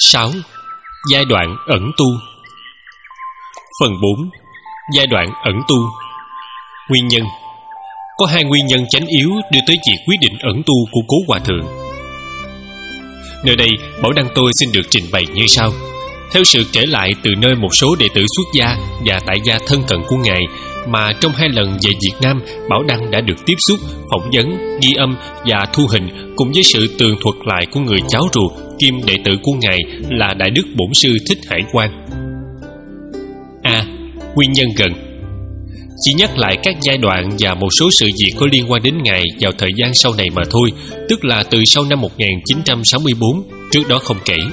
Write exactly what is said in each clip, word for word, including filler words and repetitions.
sáu. Giai đoạn ẩn tu. Phần bốn. Giai đoạn ẩn tu. Nguyên nhân. Có hai nguyên nhân chánh yếu đưa tới việc quyết định ẩn tu của Cố Hòa Thượng. Nơi đây, Bảo Đăng tôi xin được trình bày như sau. Theo sự kể lại từ nơi một số đệ tử xuất gia và tại gia thân cận của Ngài, mà trong hai lần về Việt Nam, Bảo Đăng đã được tiếp xúc, phỏng vấn, ghi âm và thu hình cùng với sự tường thuật lại của người cháu ruột kiêm đệ tử của Ngài là Đại Đức Bổn Sư Thích Hải Quang. A. Nguyên nhân gần. Chỉ nhắc lại các giai đoạn và một số sự việc có liên quan đến Ngài vào thời gian sau này mà thôi, tức là từ sau năm một nghìn chín trăm sáu mươi bốn, trước đó không kể.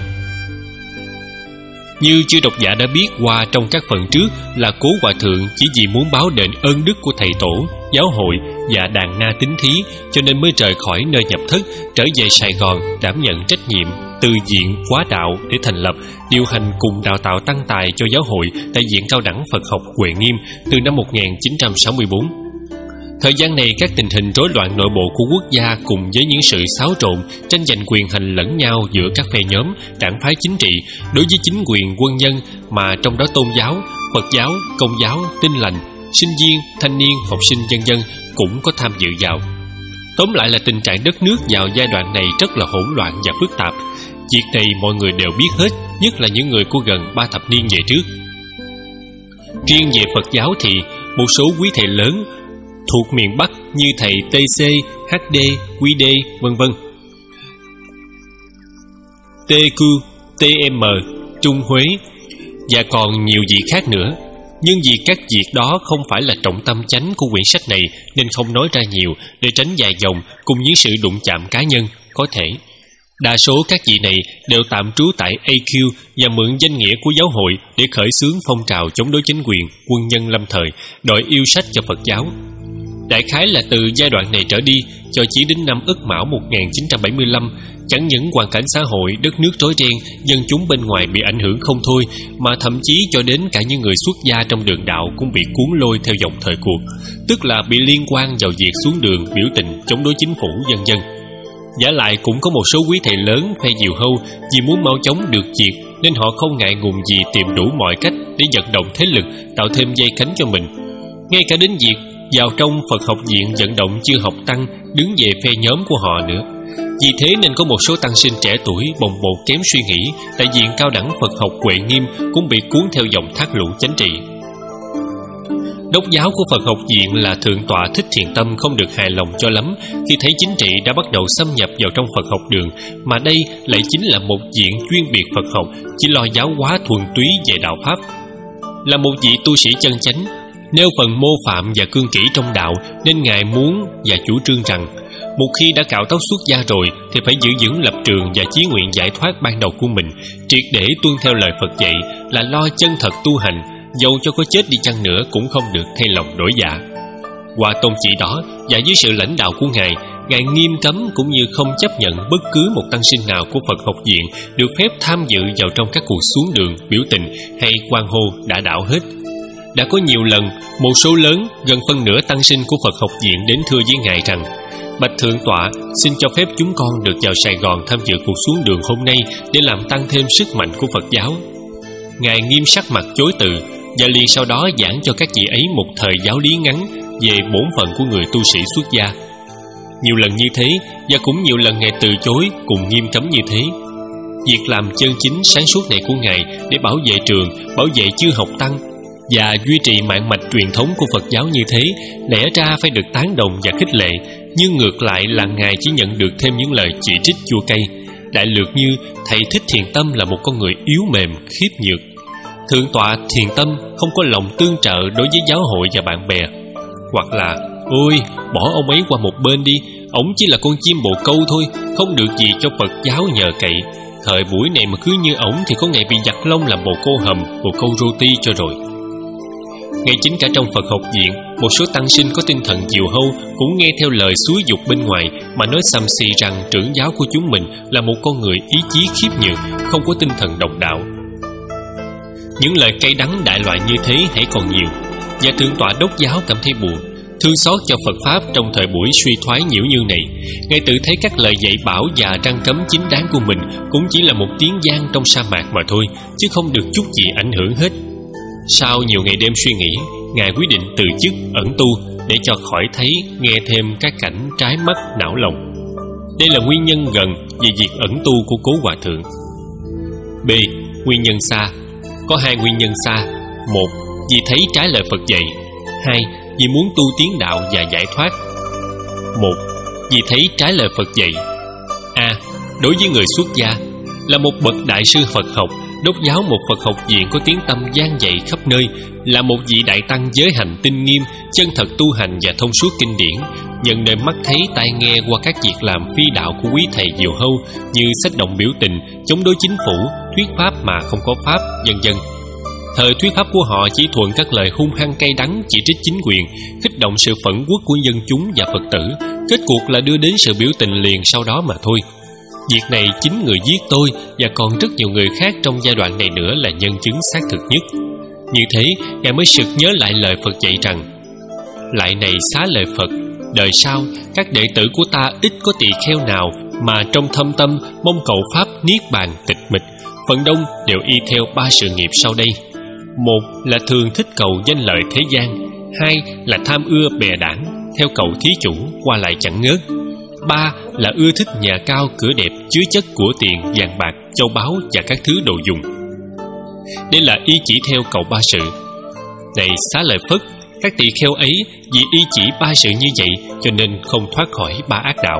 Như chư độc giả đã biết qua trong các phần trước là Cố Hòa Thượng chỉ vì muốn báo đền ơn đức của thầy tổ, giáo hội và đàn na tín thí, cho nên mới rời khỏi nơi nhập thất, trở về Sài Gòn đảm nhận trách nhiệm từ viện Quá Đạo để thành lập, điều hành cùng đào tạo tăng tài cho giáo hội tại Viện Cao đẳng Phật học Huệ Nghiêm từ năm một nghìn chín trăm sáu mươi bốn. Thời gian này, các tình hình rối loạn nội bộ của quốc gia cùng với những sự xáo trộn, tranh giành quyền hành lẫn nhau giữa các phe nhóm, đảng phái chính trị đối với chính quyền quân nhân, mà trong đó tôn giáo, Phật giáo, Công giáo, Tin lành, sinh viên, thanh niên, học sinh vân vân cũng có tham dự vào. Tóm lại là tình trạng đất nước vào giai đoạn này rất là hỗn loạn và phức tạp. Việc này mọi người đều biết hết, nhất là những người của gần ba thập niên về trước. Riêng về Phật giáo thì một số quý thầy lớn thuộc miền Bắc như thầy tê xê, hát đê, quy đê, vân vân, tê quy, tê em, Trung Huế và còn nhiều vị khác nữa. Nhưng vì các việc đó không phải là trọng tâm chánh của quyển sách này nên không nói ra nhiều để tránh dài dòng cùng những sự đụng chạm cá nhân có thể. Đa số các vị này đều tạm trú tại a quy và mượn danh nghĩa của giáo hội để khởi xướng phong trào chống đối chính quyền, quân nhân lâm thời, đòi yêu sách cho Phật giáo. Đại khái là từ giai đoạn này trở đi, cho chỉ đến năm Ất Mão một nghìn chín trăm bảy mươi lăm, chẳng những hoàn cảnh xã hội, đất nước rối ren, dân chúng bên ngoài bị ảnh hưởng không thôi, mà thậm chí cho đến cả những người xuất gia trong đường đạo cũng bị cuốn lôi theo dòng thời cuộc, tức là bị liên quan vào việc xuống đường biểu tình chống đối chính phủ vân vân. Giả lại cũng có một số quý thầy lớn phe diều hâu vì muốn mau chóng được diệt nên họ không ngại ngùng gì tìm đủ mọi cách để vận động thế lực, tạo thêm dây cánh cho mình. Ngay cả đến việc vào trong Phật học viện vận động chư học tăng đứng về phe nhóm của họ nữa. Vì thế nên có một số tăng sinh trẻ tuổi bồng bột kém suy nghĩ tại Viện Cao đẳng Phật học Huệ Nghiêm cũng bị cuốn theo dòng thác lũ chánh trị. Đốc giáo của Phật học viện là Thượng tọa Thích Thiền Tâm không được hài lòng cho lắm khi thấy chính trị đã bắt đầu xâm nhập vào trong Phật học đường, mà đây lại chính là một viện chuyên biệt Phật học, chỉ lo giáo hóa thuần túy về đạo pháp. Là một vị tu sĩ chân chánh, nêu phần mô phạm và cương kỷ trong đạo, nên Ngài muốn và chủ trương rằng một khi đã cạo tóc xuất gia rồi thì phải giữ vững lập trường và chí nguyện giải thoát ban đầu của mình, triệt để tuân theo lời Phật dạy là lo chân thật tu hành, dầu cho có chết đi chăng nữa cũng không được thay lòng đổi dạ. Qua tôn chỉ đó và dưới sự lãnh đạo của Ngài, Ngài nghiêm cấm cũng như không chấp nhận bất cứ một tăng sinh nào của Phật học viện được phép tham dự vào trong các cuộc xuống đường, biểu tình hay quan hô đả đảo hết. Đã có nhiều lần, một số lớn, gần phân nửa tăng sinh của Phật học viện đến thưa với Ngài rằng: Bạch Thượng tọa, xin cho phép chúng con được vào Sài Gòn tham dự cuộc xuống đường hôm nay để làm tăng thêm sức mạnh của Phật giáo. Ngài nghiêm sắc mặt chối từ và liền sau đó giảng cho các vị ấy một thời giáo lý ngắn về bổn phận của người tu sĩ xuất gia. Nhiều lần như thế và cũng nhiều lần Ngài từ chối cùng nghiêm cấm như thế. Việc làm chân chính sáng suốt này của Ngài để bảo vệ trường, bảo vệ chư học tăng và duy trì mạng mạch truyền thống của Phật giáo như thế lẽ ra phải được tán đồng và khích lệ, nhưng ngược lại là Ngài chỉ nhận được thêm những lời chỉ trích chua cay. Đại lược như thầy Thích Thiền Tâm là một con người yếu mềm, khiếp nhược. Thượng tọa Thiền Tâm không có lòng tương trợ đối với giáo hội và bạn bè. Hoặc là: Ôi, bỏ ông ấy qua một bên đi, ổng chỉ là con chim bồ câu thôi, không được gì cho Phật giáo nhờ cậy. Thời buổi này mà cứ như ổng thì có ngày bị giặt lông làm bồ câu hầm, bồ câu roti cho rồi. Ngay chính cả trong Phật học viện, một số tăng sinh có tinh thần diều hâu cũng nghe theo lời xúi dục bên ngoài mà nói xăm xì rằng trưởng giáo của chúng mình là một con người ý chí khiếp nhược, không có tinh thần độc đạo. Những lời cay đắng đại loại như thế hãy còn nhiều, và thượng tọa đốc giáo cảm thấy buồn. thương xót cho Phật Pháp trong thời buổi suy thoái nhiễu như này. Ngài tự thấy các lời dạy bảo và răn cấm chính đáng của mình cũng chỉ là một tiếng vang trong sa mạc mà thôi, chứ không được chút gì ảnh hưởng hết. Sau nhiều ngày đêm suy nghĩ, Ngài quyết định từ chức ẩn tu để cho khỏi thấy, nghe thêm các cảnh trái mắt não lòng. Đây là nguyên nhân gần về việc ẩn tu của Cố Hòa Thượng. B. Nguyên nhân xa. Có hai nguyên nhân xa. Một, vì thấy trái lời Phật dạy. Hai, vì muốn tu tiến đạo và giải thoát. Một, vì thấy trái lời Phật dạy. A. Đối với người xuất gia, là một bậc đại sư Phật học, đốc giáo một Phật học viện có tiếng tăm vang dậy khắp nơi, là một vị đại tăng giới hành tinh nghiêm, chân thật tu hành và thông suốt kinh điển, nhân nơi mắt thấy tai nghe qua các việc làm phi đạo của quý thầy diều hâu như sách động biểu tình, chống đối chính phủ, thuyết pháp mà không có pháp, vân vân. Thời thuyết pháp của họ chỉ thuận các lời hung hăng cay đắng chỉ trích chính quyền, kích động sự phẫn uất của dân chúng và Phật tử, kết cuộc là đưa đến sự biểu tình liền sau đó mà thôi. Việc này chính người giết tôi và còn rất nhiều người khác trong giai đoạn này nữa là nhân chứng xác thực nhất. Như thế, Ngài mới sực nhớ lại lời Phật dạy rằng: lại này xá lời Phật, đời sau các đệ tử của ta ít có tỳ kheo nào mà trong thâm tâm mong cầu pháp niết bàn tịch mịch, phần đông đều y theo ba sự nghiệp sau đây. Một là thường thích cầu danh lợi thế gian. Hai là tham ưa bè đảng, theo cầu thí chủ qua lại chẳng ngớt. Ba là ưa thích nhà cao cửa đẹp, chứa chất của tiền, vàng bạc, châu báu và các thứ đồ dùng. Đây là y chỉ theo cầu ba sự. Này xá lợi Phất, các tỳ kheo ấy vì y chỉ ba sự như vậy cho nên không thoát khỏi ba ác đạo.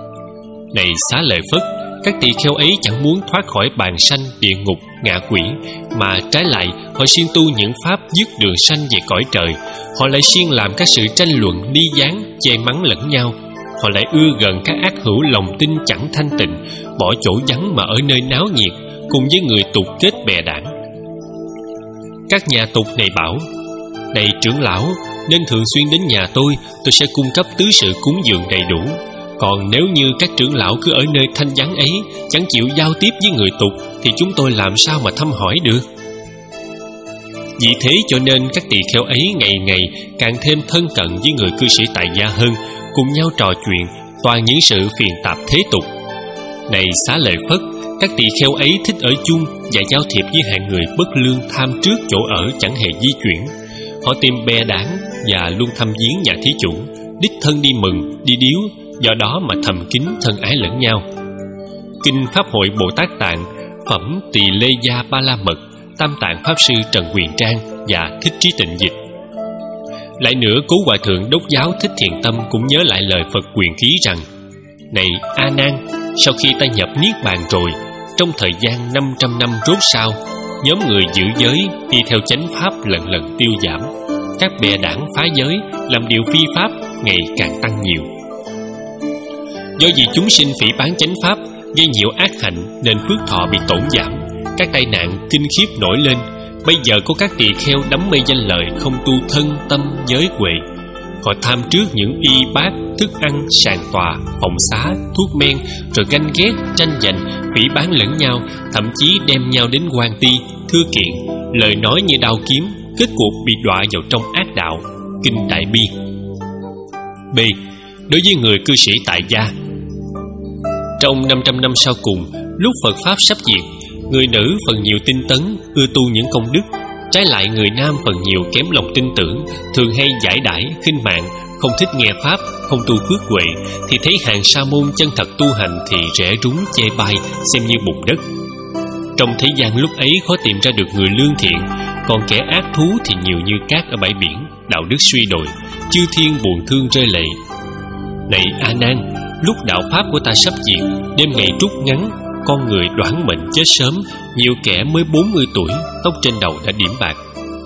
Này xá lợi Phất, các tỳ kheo ấy chẳng muốn thoát khỏi bàn sanh, địa ngục, ngạ quỷ, mà trái lại họ siêng tu những pháp dứt đường sanh về cõi trời. Họ lại siêng làm các sự tranh luận, ly gián, chê mắng lẫn nhau. Họ lại ưa gần các ác hữu lòng tin chẳng thanh tịnh, bỏ chỗ vắng mà ở nơi náo nhiệt, cùng với người tục kết bè đảng. Các nhà tục này bảo: này trưởng lão, nên thường xuyên đến nhà tôi, tôi sẽ cung cấp tứ sự cúng dường đầy đủ. Còn nếu như các trưởng lão cứ ở nơi thanh vắng ấy, chẳng chịu giao tiếp với người tục, thì chúng tôi làm sao mà thăm hỏi được? Vì thế cho nên các tỳ kheo ấy ngày ngày càng thêm thân cận với người cư sĩ tại gia hơn, cùng nhau trò chuyện toàn những sự phiền tạp thế tục. Này xá lợi Phất, các tỳ kheo ấy thích ở chung và giao thiệp với hạng người bất lương tham trước chỗ ở chẳng hề di chuyển. Họ tìm bè đảng và luôn thăm viếng nhà thí chủ, đích thân đi mừng, đi điếu, do đó mà thầm kín thân ái lẫn nhau. Kinh Pháp Hội Bồ Tát Tạng, phẩm Tỳ Lê Gia Ba La Mật, Tam Tạng Pháp Sư Trần Quyền Trang và Thích Trí Tịnh dịch. Lại nữa, Cố Hòa Thượng đốc giáo Thích Thiện Tâm cũng nhớ lại lời Phật quyền khí rằng: này A Nan, sau khi ta nhập niết bàn rồi, trong thời gian năm trăm năm rốt sau, nhóm người giữ giới đi theo chánh pháp lần lần tiêu giảm, các bè đảng phá giới làm điều phi pháp ngày càng tăng nhiều. Do vì chúng sinh phỉ báng chánh pháp, gây nhiều ác hạnh nên phước thọ bị tổn giảm, các tai nạn kinh khiếp nổi lên. Bây giờ có các tỳ kheo đắm mê danh lợi, không tu thân tâm giới huệ. Họ tham trước những y bát, thức ăn, sàn tòa, phòng xá, thuốc men, rồi ganh ghét, tranh giành, phỉ báng lẫn nhau, thậm chí đem nhau đến quan ty, thưa kiện, lời nói như đao kiếm, kết cuộc bị đọa vào trong ác đạo. Kinh Đại Bi. B. Đối với người cư sĩ tại gia, trong năm trăm năm sau cùng, lúc Phật Pháp sắp diệt, người nữ phần nhiều tinh tấn, ưa tu những công đức. Trái lại người nam phần nhiều kém lòng tin tưởng, thường hay giải đãi, khinh mạng, không thích nghe pháp, không tu phước huệ, thì thấy hàng sa môn chân thật tu hành thì rẽ rúng chê bai, xem như bùn đất. Trong thế gian lúc ấy khó tìm ra được người lương thiện, còn kẻ ác thú thì nhiều như cát ở bãi biển, đạo đức suy đồi, chư thiên buồn thương rơi lệ. Này A Nan, lúc đạo pháp của ta sắp diệt, đêm ngày trút ngắn, con người đoản mệnh chết sớm, nhiều kẻ mới bốn mươi tuổi, tóc trên đầu đã điểm bạc.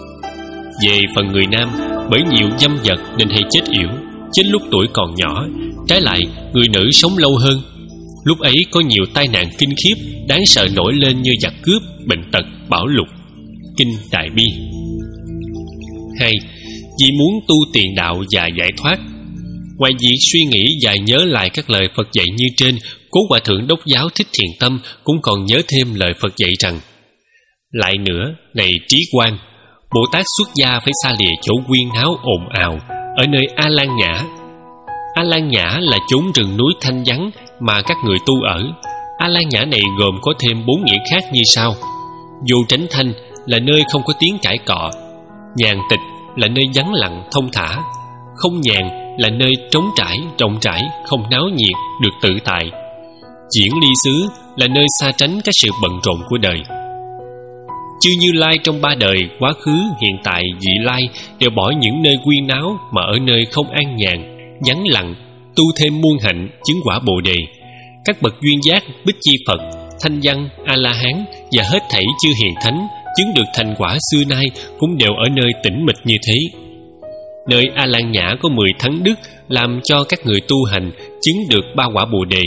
Về phần người nam, bởi nhiều dâm vật nên hay chết yểu, chết lúc tuổi còn nhỏ. Trái lại, người nữ sống lâu hơn. Lúc ấy có nhiều tai nạn kinh khiếp, đáng sợ nổi lên như giặc cướp, bệnh tật, bão lụt. Kinh Đại Bi. Hai. Vì muốn tu tiền đạo và giải thoát. Ngoài việc suy nghĩ và nhớ lại các lời Phật dạy như trên, Cố Hòa Thượng đốc giáo Thích Thiện Tâm cũng còn nhớ thêm lời Phật dạy rằng: lại nữa, này trí quan, Bồ Tát xuất gia phải xa lìa chỗ huyên náo ồn ào, ở nơi A Lan Nhã. A Lan Nhã là chốn rừng núi thanh vắng mà các người tu ở. A Lan Nhã này gồm có thêm bốn nghĩa khác như sau: Vô Tránh Thanh là nơi không có tiếng cãi cọ, Nhàn Tịch là nơi vắng lặng thông thả, Không Nhàn là nơi trống trải, rộng rãi, không náo nhiệt, được tự tại, Diễn Ly Xứ là nơi xa tránh các sự bận rộn của đời. Chư Như Lai trong ba đời, quá khứ, hiện tại, vị lai đều bỏ những nơi quyên náo mà ở nơi không an nhàn, vắng lặng, tu thêm muôn hạnh, chứng quả Bồ Đề. Các bậc duyên giác, Bích Chi Phật, Thanh Văn, A-la-hán và hết thảy chư hiền thánh chứng được thành quả xưa nay cũng đều ở nơi tĩnh mịch như thế. Nơi A Lan Nhã có mười thắng đức làm cho các người tu hành chứng được ba quả Bồ Đề.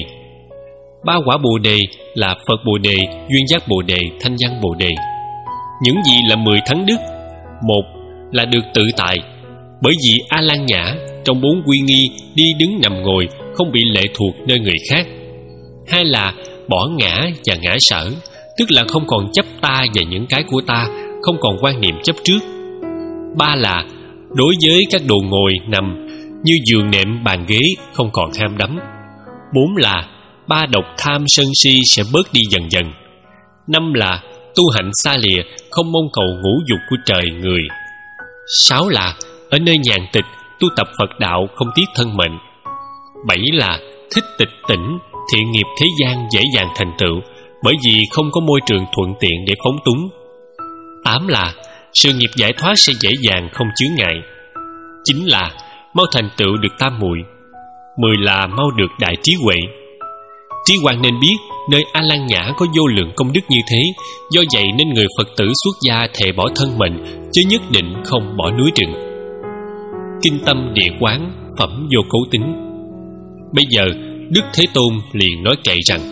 Ba quả Bồ Đề là Phật Bồ Đề, Duyên Giác Bồ Đề, Thanh Văn Bồ Đề. Những gì là mười thắng đức? Một là được tự tại, bởi vì A Lan Nhã trong bốn quy nghi đi đứng nằm ngồi không bị lệ thuộc nơi người khác. Hai là bỏ ngã và ngã sở, tức là không còn chấp ta và những cái của ta, không còn quan niệm chấp trước. Ba là đối với các đồ ngồi nằm như giường nệm bàn ghế không còn ham đắm. Bốn là ba độc tham sân si sẽ bớt đi dần dần. Năm là tu hạnh xa lìa, không mong cầu ngũ dục của trời người. Sáu là ở nơi nhàn tịch tu tập Phật đạo không tiếc thân mệnh. Bảy là thích tịch tỉnh, thiện nghiệp thế gian dễ dàng thành tựu, bởi vì không có môi trường thuận tiện để phóng túng. Tám là sự nghiệp giải thoát sẽ dễ dàng không chướng ngại. Chín là mau thành tựu được tam muội. Mười là mau được đại trí huệ. Trí Quang nên biết nơi A Lan Nhã có vô lượng công đức như thế, do vậy nên người Phật tử xuất gia thề bỏ thân mình, chứ nhất định không bỏ núi rừng. Kinh Tâm Địa Quán, phẩm Vô Cấu Tính. Bây giờ Đức Thế Tôn liền nói kệ rằng: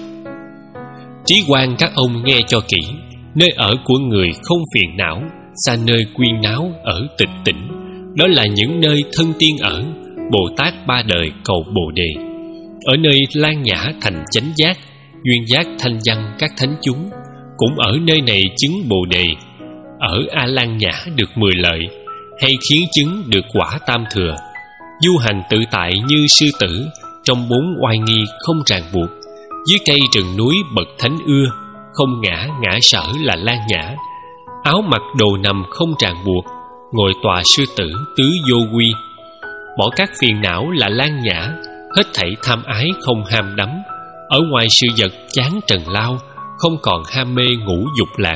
Trí Quang các ông nghe cho kỹ, nơi ở của người không phiền não, xa nơi quyên náo ở tịch tỉnh, đó là những nơi thân tiên ở, Bồ Tát ba đời cầu Bồ Đề. Ở nơi Lan Nhã thành chánh giác, duyên giác thanh văn các thánh chúng, cũng ở nơi này chứng Bồ Đề. Ở A Lan Nhã được mười lợi, hay khiến chứng được quả tam thừa. Du hành tự tại như sư tử, trong bốn oai nghi không ràng buộc. Dưới cây rừng núi bậc thánh ưa, không ngã ngã sở là Lan Nhã. Áo mặc đồ nằm không ràng buộc, ngồi tòa sư tử tứ vô quy. Bỏ các phiền não là Lan Nhã, hết thảy tham ái không ham đắm. Ở ngoài sự vật chán trần lao, không còn ham mê ngũ dục lạc.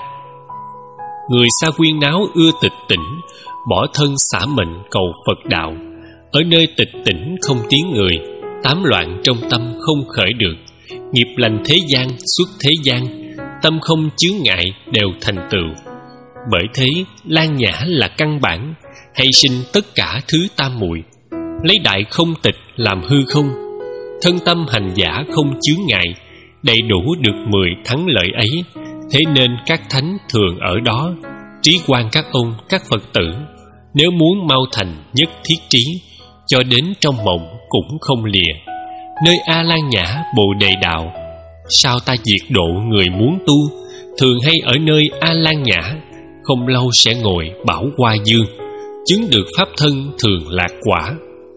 Người xa quyên náo ưa tịch tỉnh, bỏ thân xả mệnh cầu Phật đạo. Ở nơi tịch tỉnh không tiếng người, tám loạn trong tâm không khởi được. Nghiệp lành thế gian xuất thế gian, tâm không chướng ngại đều thành tựu. Bởi thế Lan Nhã là căn bản, hay sinh tất cả thứ tam muội. Lấy đại không tịch làm hư không, thân tâm hành giả không chướng ngại, đầy đủ được mười thắng lợi ấy. Thế nên các thánh thường ở đó. Trí Quang các ông các Phật tử, nếu muốn mau thành nhất thiết trí, cho đến trong mộng cũng không lìa. Nơi A Lan Nhã Bồ Đề đạo, sao ta diệt độ người muốn tu, thường hay ở nơi A Lan Nhã, không lâu sẽ ngồi bảo hoa dương, chứng được pháp thân thường lạc quả.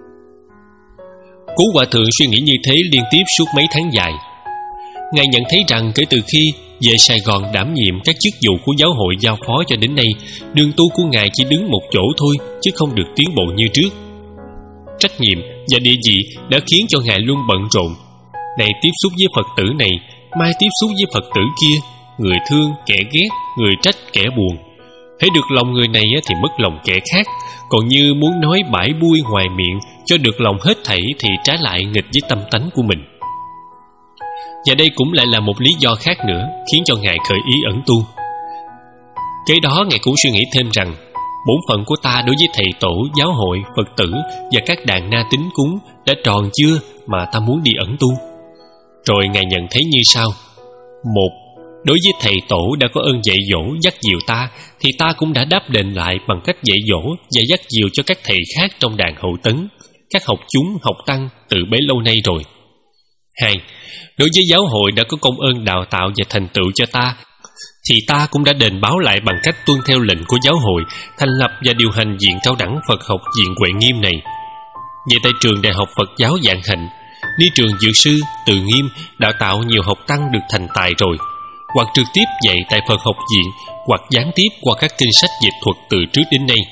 Cố Hòa Thượng suy nghĩ như thế liên tiếp suốt mấy tháng dài. Ngài nhận thấy rằng kể từ khi về Sài Gòn đảm nhiệm các chức vụ của giáo hội giao phó cho đến nay, đường tu của Ngài chỉ đứng một chỗ thôi, chứ không được tiến bộ như trước. Trách nhiệm và địa vị đã khiến cho Ngài luôn bận rộn. Này tiếp xúc với Phật tử này, mai tiếp xúc với Phật tử kia, người thương kẻ ghét, người trách kẻ buồn. Hễ được lòng người này thì mất lòng kẻ khác, còn như muốn nói bãi bui ngoài miệng cho được lòng hết thảy thì trái lại nghịch với tâm tánh của mình. Và đây cũng lại là một lý do khác nữa khiến cho Ngài khởi ý ẩn tu. Kế đó Ngài cũng suy nghĩ thêm rằng bổn phận của ta đối với thầy tổ, giáo hội, Phật tử và các đàn na tín cúng đã tròn chưa mà ta muốn đi ẩn tu. Rồi Ngài nhận thấy như sau: một, đối với thầy tổ đã có ơn dạy dỗ dắt dìu ta, thì ta cũng đã đáp đền lại bằng cách dạy dỗ và dắt dìu cho các thầy khác trong đàn hậu tấn, các học chúng, học tăng từ bấy lâu nay rồi. Hai, đối với giáo hội đã có công ơn đào tạo và thành tựu cho ta, thì ta cũng đã đền báo lại bằng cách tuân theo lệnh của giáo hội, thành lập và điều hành viện cao đẳng Phật học viện Huệ Nghiêm này. Vậy tại trường Đại học Phật giáo Vạn Hạnh, ni trường Dược sư Từ Nghiêm đào tạo nhiều học tăng được thành tài rồi, hoặc trực tiếp dạy tại Phật học viện, hoặc gián tiếp qua các kinh sách dịch thuật từ trước đến nay.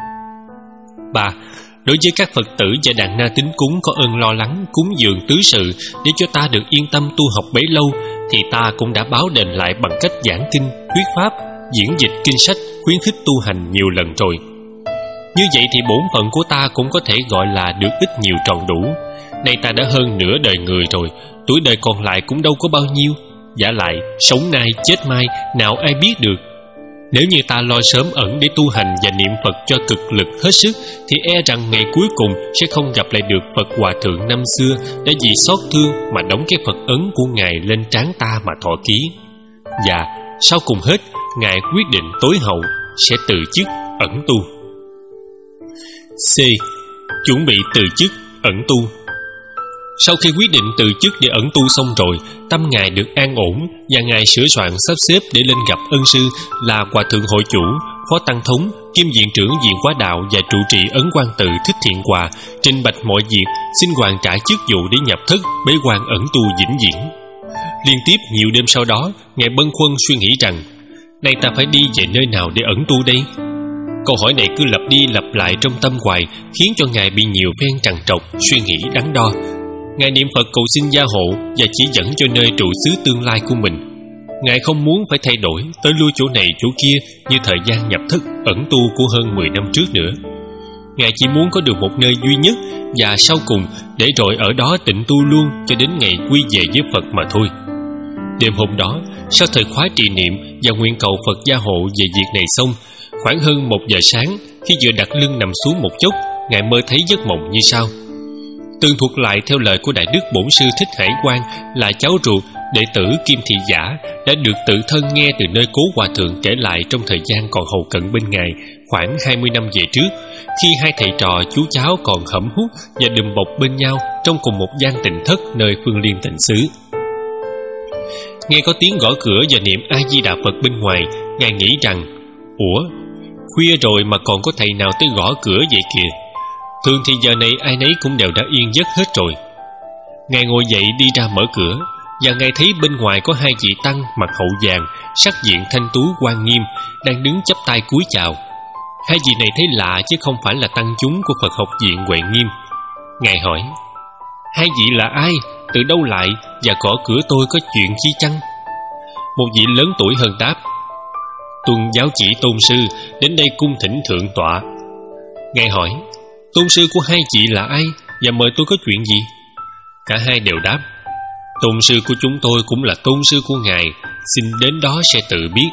Ba, đối với các Phật tử và đàn na tín cúng có ơn lo lắng cúng dường tứ sự để cho ta được yên tâm tu học bấy lâu, thì ta cũng đã báo đền lại bằng cách giảng kinh, thuyết pháp, diễn dịch kinh sách, khuyến khích tu hành nhiều lần rồi. Như vậy thì bổn phận của ta cũng có thể gọi là được ít nhiều tròn đủ. Nay ta đã hơn nửa đời người rồi, tuổi đời còn lại cũng đâu có bao nhiêu. Vả lại, sống nay chết mai, nào ai biết được. Nếu như ta lo sớm ẩn để tu hành và niệm Phật cho cực lực hết sức, thì e rằng ngày cuối cùng sẽ không gặp lại được Phật Hòa Thượng năm xưa đã vì xót thương mà đóng cái Phật ấn của Ngài lên trán ta mà thọ ký. Và sau cùng hết, Ngài quyết định tối hậu sẽ từ chức ẩn tu. C. Chuẩn bị từ chức ẩn tu. Sau khi quyết định từ chức để ẩn tu xong rồi, tâm Ngài được an ổn và Ngài sửa soạn sắp xếp để lên gặp ân sư là Hòa Thượng Hội Chủ, Phó Tăng Thống, kiêm viện trưởng Viện Hóa Đạo và trụ trì Ấn Quang Tự Thích Thiện Hòa, trình bạch mọi việc, xin hoàn trả chức vụ để nhập thất bế quan ẩn tu vĩnh viễn. Liên tiếp nhiều đêm sau đó, Ngài bâng khuâng suy nghĩ rằng, nay ta phải đi về nơi nào để ẩn tu đây? Câu hỏi này cứ lặp đi lặp lại trong tâm hoài, khiến cho Ngài bị nhiều phen trằn trọc, suy nghĩ đắn đo. Ngài niệm Phật cầu xin gia hộ và chỉ dẫn cho nơi trụ xứ tương lai của mình. Ngài không muốn phải thay đổi tới lui chỗ này chỗ kia như thời gian nhập thất ẩn tu của hơn mười năm trước nữa. Ngài chỉ muốn có được một nơi duy nhất và sau cùng để rồi ở đó tịnh tu luôn cho đến ngày quy về với Phật mà thôi. Đêm hôm đó, sau thời khóa trì niệm và nguyện cầu Phật gia hộ về việc này xong, khoảng hơn một giờ sáng, khi vừa đặt lưng nằm xuống một chốc, Ngài mơ thấy giấc mộng như sau. Tường thuật lại theo lời của Đại Đức Bổn Sư Thích Hải Quang là cháu ruột đệ tử Kim Thị Giả đã được tự thân nghe từ nơi Cố Hòa Thượng kể lại trong thời gian còn hầu cận bên Ngài khoảng hai mươi năm về trước, khi hai thầy trò chú cháu còn hẩm hút và đùm bọc bên nhau trong cùng một gian tịnh thất nơi Phương Liên Tịnh xứ. Nghe có tiếng gõ cửa và niệm A Di Đà Phật bên ngoài, Ngài nghĩ rằng, ủa, khuya rồi mà còn có thầy nào tới gõ cửa vậy kìa. Thường thì giờ này ai nấy cũng đều đã yên giấc hết rồi. Ngài ngồi dậy đi ra mở cửa, và Ngài thấy bên ngoài có hai vị tăng mặc hậu vàng, sắc diện thanh tú uan nghiêm, đang đứng chắp tay cúi chào. Hai vị này thấy lạ chứ không phải là tăng chúng của Phật học viện Huệ Nghiêm. Ngài hỏi, hai vị là ai, từ đâu lại, và gõ cửa tôi có chuyện chi chăng? Một vị lớn tuổi hơn đáp, tuân giáo chỉ tôn sư đến đây cung thỉnh thượng tọa. Ngài hỏi, tôn sư của hai vị là ai, và mời tôi có chuyện gì? Cả hai đều đáp, tôn sư của chúng tôi cũng là tôn sư của ngài, xin đến đó sẽ tự biết.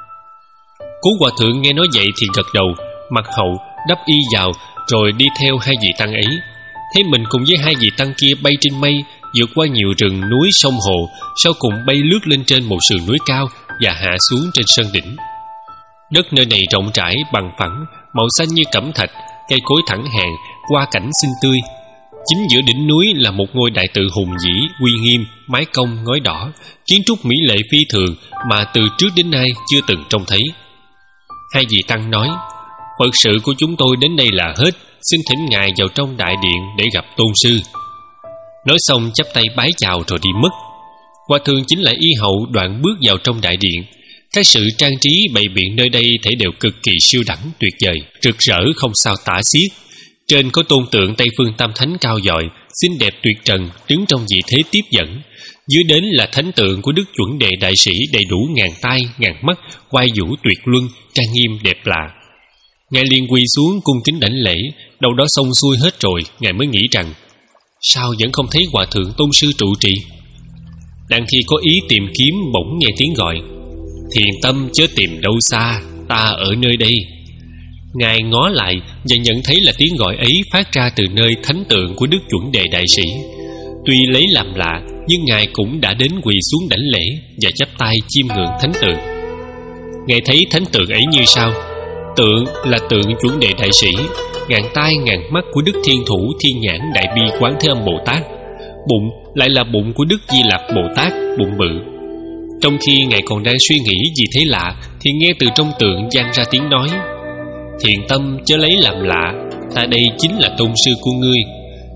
Cố Hòa Thượng nghe nói vậy thì gật đầu, mặc hậu, đắp y vào, rồi đi theo hai vị tăng ấy. Thấy mình cùng với hai vị tăng kia bay trên mây, vượt qua nhiều rừng núi sông hồ, sau cùng bay lướt lên trên một sườn núi cao và hạ xuống trên sơn đỉnh. Đất nơi này rộng rãi, bằng phẳng, màu xanh như cẩm thạch, cây cối thẳng hàng, hoa cảnh xinh tươi. Chính giữa đỉnh núi là một ngôi đại tự hùng vĩ, uy nghiêm, mái cong ngói đỏ, kiến trúc mỹ lệ phi thường mà từ trước đến nay chưa từng trông thấy. Hai vị tăng nói, Phật sự của chúng tôi đến đây là hết, xin thỉnh ngài vào trong đại điện để gặp tôn sư. Nói xong chắp tay bái chào rồi đi mất. Hòa Thượng chính là y hậu đoạn bước vào trong đại điện. Các sự trang trí bày biện nơi đây thể đều cực kỳ siêu đẳng tuyệt vời, rực rỡ không sao tả xiết. Trên có tôn tượng Tây Phương Tam Thánh cao dọi, xinh đẹp tuyệt trần, đứng trong vị thế tiếp dẫn. Dưới đến là thánh tượng của Đức Chuẩn Đề Đại Sĩ đầy đủ ngàn tai, ngàn mắt, oai vũ tuyệt luân, trang nghiêm đẹp lạ. Ngài liền quỳ xuống cung kính đảnh lễ. Đâu đó xong xuôi hết rồi, Ngài mới nghĩ rằng, sao vẫn không thấy Hòa Thượng tôn sư trụ trì? Đang khi có ý tìm kiếm, bỗng nghe tiếng gọi, thiền tâm chớ tìm đâu xa, ta ở nơi đây. Ngài ngó lại và nhận thấy là tiếng gọi ấy phát ra từ nơi thánh tượng của Đức Chuẩn Đề Đại Sĩ. Tuy lấy làm lạ, nhưng Ngài cũng đã đến quỳ xuống đảnh lễ và chắp tay chiêm ngưỡng thánh tượng. Ngài thấy thánh tượng ấy như sau. Tượng là tượng Chuẩn Đề Đại Sĩ, ngàn tai ngàn mắt của Đức Thiên Thủ Thiên Nhãn Đại Bi Quán Thế Âm Bồ Tát. Bụng lại là bụng của Đức Di Lặc Bồ Tát, bụng bự. Trong khi Ngài còn đang suy nghĩ gì thấy lạ, thì nghe từ trong tượng vang ra tiếng nói, thiền tâm chớ lấy làm lạ, ta đây chính là tôn sư của ngươi,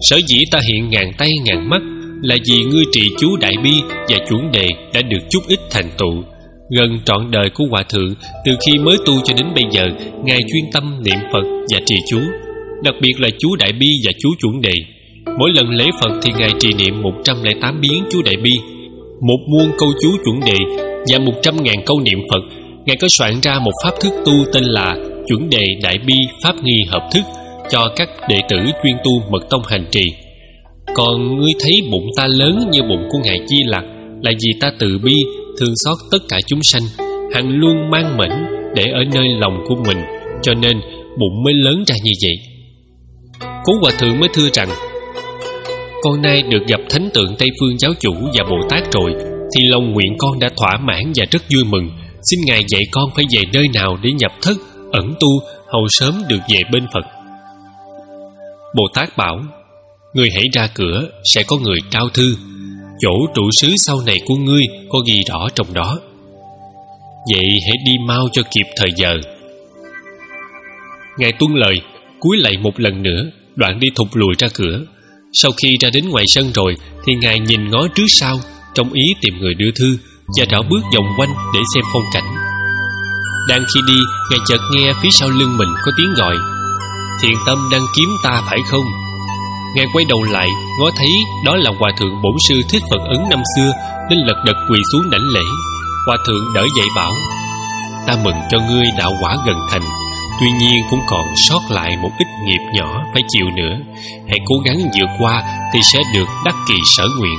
Sở dĩ ta hiện ngàn tay ngàn mắt là vì ngươi trì chú Đại Bi và chuẩn đề đã được chút ít thành tựu. Gần trọn đời của Hòa Thượng, từ khi mới tu cho đến bây giờ, Ngài chuyên tâm niệm Phật và trì chú, đặc biệt là chú Đại Bi và chú chuẩn đề. Mỗi lần lễ Phật thì Ngài trì niệm một trăm lẻ tám biến chú Đại Bi, một muôn câu chú chuẩn đề và một trăm ngàn câu niệm Phật. Ngài có soạn ra một pháp thức tu tên là Chuẩn đề Đại Bi Pháp Nghi Hợp Thức cho các đệ tử chuyên tu mật tông hành trì. Còn ngươi thấy bụng ta lớn như bụng của Ngài Di Lặc là vì ta từ bi, thương xót tất cả chúng sanh, hằng luôn mang mệnh để ở nơi lòng của mình, cho nên bụng mới lớn ra như vậy. Cố Hòa Thượng mới thưa rằng: con nay được gặp Thánh Tượng Tây Phương Giáo Chủ và Bồ Tát rồi, thì lòng nguyện con đã thỏa mãn và rất vui mừng. Xin Ngài dạy con phải về nơi nào để nhập thất, ẩn tu, hầu sớm được về bên Phật. Bồ Tát bảo: ngươi hãy ra cửa, sẽ có người trao thư. Chỗ trụ xứ sau này của ngươi có ghi rõ trong đó. Vậy hãy đi mau cho kịp thời giờ. Ngài tuân lời, cúi lạy một lần nữa, đoạn đi thụt lùi ra cửa. Sau khi ra đến ngoài sân rồi thì Ngài nhìn ngó trước sau, trong ý tìm người đưa thư, và rảo bước vòng quanh để xem phong cảnh. Đang khi đi, Ngài chợt nghe phía sau lưng mình có tiếng gọi: Thiện Tâm đang kiếm ta phải không? Ngài quay đầu lại, ngó thấy đó là Hòa Thượng Bổn Sư Thích Phật Ấn năm xưa, nên lật đật quỳ xuống đảnh lễ. Hòa Thượng đỡ dậy bảo: ta mừng cho ngươi đạo quả gần thành, tuy nhiên cũng còn sót lại một ít nghiệp nhỏ phải chịu nữa. Hãy cố gắng vượt qua thì sẽ được đắc kỳ sở nguyện.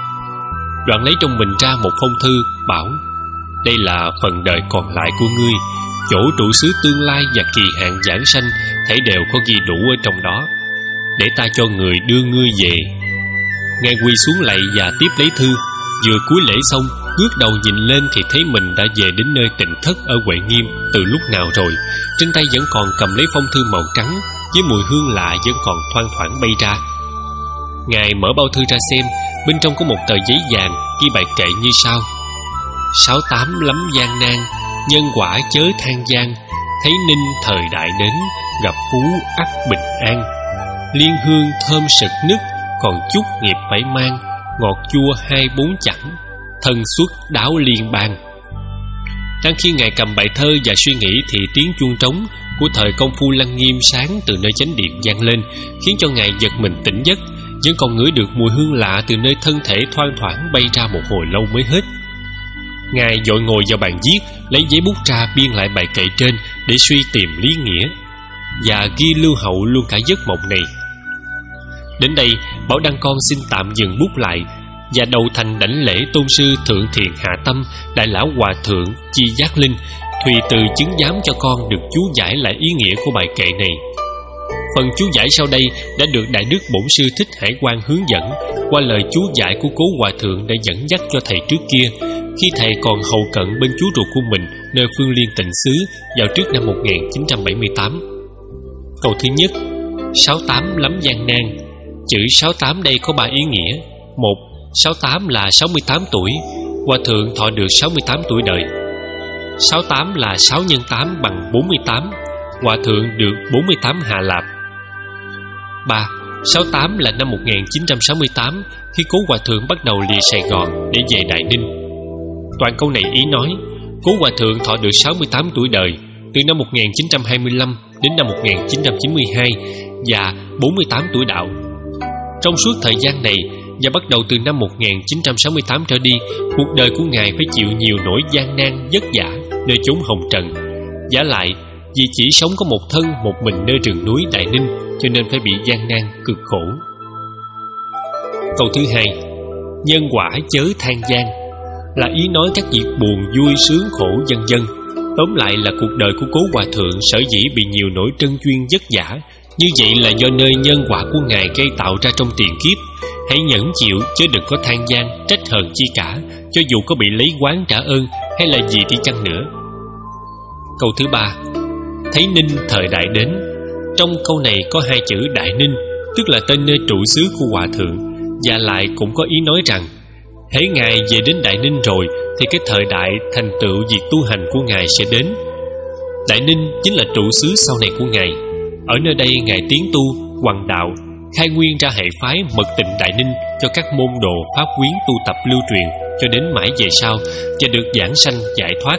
Đoạn lấy trong mình ra một phong thư, bảo: đây là phần đời còn lại của ngươi. Chỗ trụ xứ tương lai và kỳ hạn giảng sanh thảy đều có ghi đủ ở trong đó, để ta cho người đưa ngươi về. Ngài quỳ xuống lạy và tiếp lấy thư. Vừa cúi lễ xong, ngước đầu nhìn lên thì thấy mình đã về đến nơi tịnh thất ở Huệ Nghiêm từ lúc nào rồi. Trên tay vẫn còn cầm lấy phong thư màu trắng, với mùi hương lạ vẫn còn thoang thoảng bay ra. Ngài mở bao thư ra xem, bên trong có một tờ giấy vàng ghi bài kệ như sau: sáu tám lắm gian nan, nhân quả chớ than gian. Thấy ninh thời đại đến, gặp phú ắt bình an. Liên hương thơm sực nức, còn chút nghiệp phải mang. Ngọt chua hai bốn chẳng, thân xuất đáo liên bang. Đang khi Ngài cầm bài thơ và suy nghĩ thì tiếng chuông trống của thời công phu Lăng Nghiêm sáng từ nơi chánh điện vang lên, khiến cho Ngài giật mình tỉnh giấc, vẫn còn ngửi được mùi hương lạ từ nơi thân thể thoang thoảng bay ra một hồi lâu mới hết. Ngài vội ngồi vào bàn viết, lấy giấy bút ra biên lại bài kệ trên để suy tìm lý nghĩa và ghi lưu hậu luôn cả giấc mộng này. Đến đây, Bảo Đăng con xin tạm dừng bút lại và đầu thành đảnh lễ tôn sư Thượng Thiền Hạ Tâm, Đại lão Hòa Thượng Chi Giác Linh, thùy từ chứng giám cho con được chú giải lại ý nghĩa của bài kệ này. Phần chú giải sau đây đã được Đại Đức Bổn Sư Thích Hải Quang hướng dẫn qua lời chú giải của Cố Hòa Thượng đã dẫn dắt cho thầy trước kia, khi thầy còn hầu cận bên chú ruột của mình nơi Phương Liên Tịnh Xứ vào trước năm một nghìn chín trăm bảy mươi tám. Câu thứ nhất: sáu tám lắm gian nan. Chữ sáu tám đây có ba ý nghĩa. Một, sáu tám là sáu mươi tám tuổi, Hòa Thượng thọ được sáu mươi tám tuổi đời. Sáu tám là sáu nhân tám bằng bốn mươi tám, Hòa Thượng được bốn mươi tám hạ lạp. Ba, sáu tám là năm một nghìn chín trăm sáu mươi tám, khi Cố Hòa Thượng bắt đầu lìa Sài Gòn để về Đại Ninh. Toàn câu này ý nói Cố Hòa Thượng thọ được sáu mươi tám tuổi đời từ năm một nghìn chín trăm hai mươi lăm đến năm một nghìn chín trăm chín mươi hai và bốn mươi tám tuổi đạo. Trong suốt thời gian này và bắt đầu từ năm một nghìn chín trăm sáu mươi tám trở đi, cuộc đời của Ngài phải chịu nhiều nỗi gian nan vất vả nơi chốn hồng trần. Vả lại, vì chỉ sống có một thân một mình nơi rừng núi Đại Ninh, cho nên phải bị gian nan cực khổ. Câu thứ hai: nhân quả chớ than gian, là ý nói các việc buồn vui sướng khổ vân vân. Tóm lại là cuộc đời của Cố Hòa Thượng sở dĩ bị nhiều nỗi trân chuyên vất vả như vậy là do nơi nhân quả của Ngài gây tạo ra trong tiền kiếp. Hãy nhẫn chịu chứ đừng có than gian trách hờn chi cả, cho dù có bị lấy oán trả ơn hay là gì đi chăng nữa. Câu thứ ba: thấy ninh thời đại đến. Trong câu này có hai chữ Đại Ninh, tức là tên nơi trụ xứ của Hòa Thượng, và lại cũng có ý nói rằng hễ Ngài về đến Đại Ninh rồi thì cái thời đại thành tựu việc tu hành của Ngài sẽ đến. Đại Ninh chính là trụ xứ sau này của Ngài. Ở nơi đây Ngài tiến tu, hoằng đạo, khai nguyên ra hệ phái Mật Tịnh Đại Ninh cho các môn đồ pháp quyến tu tập lưu truyền cho đến mãi về sau, và được giảng sanh giải thoát.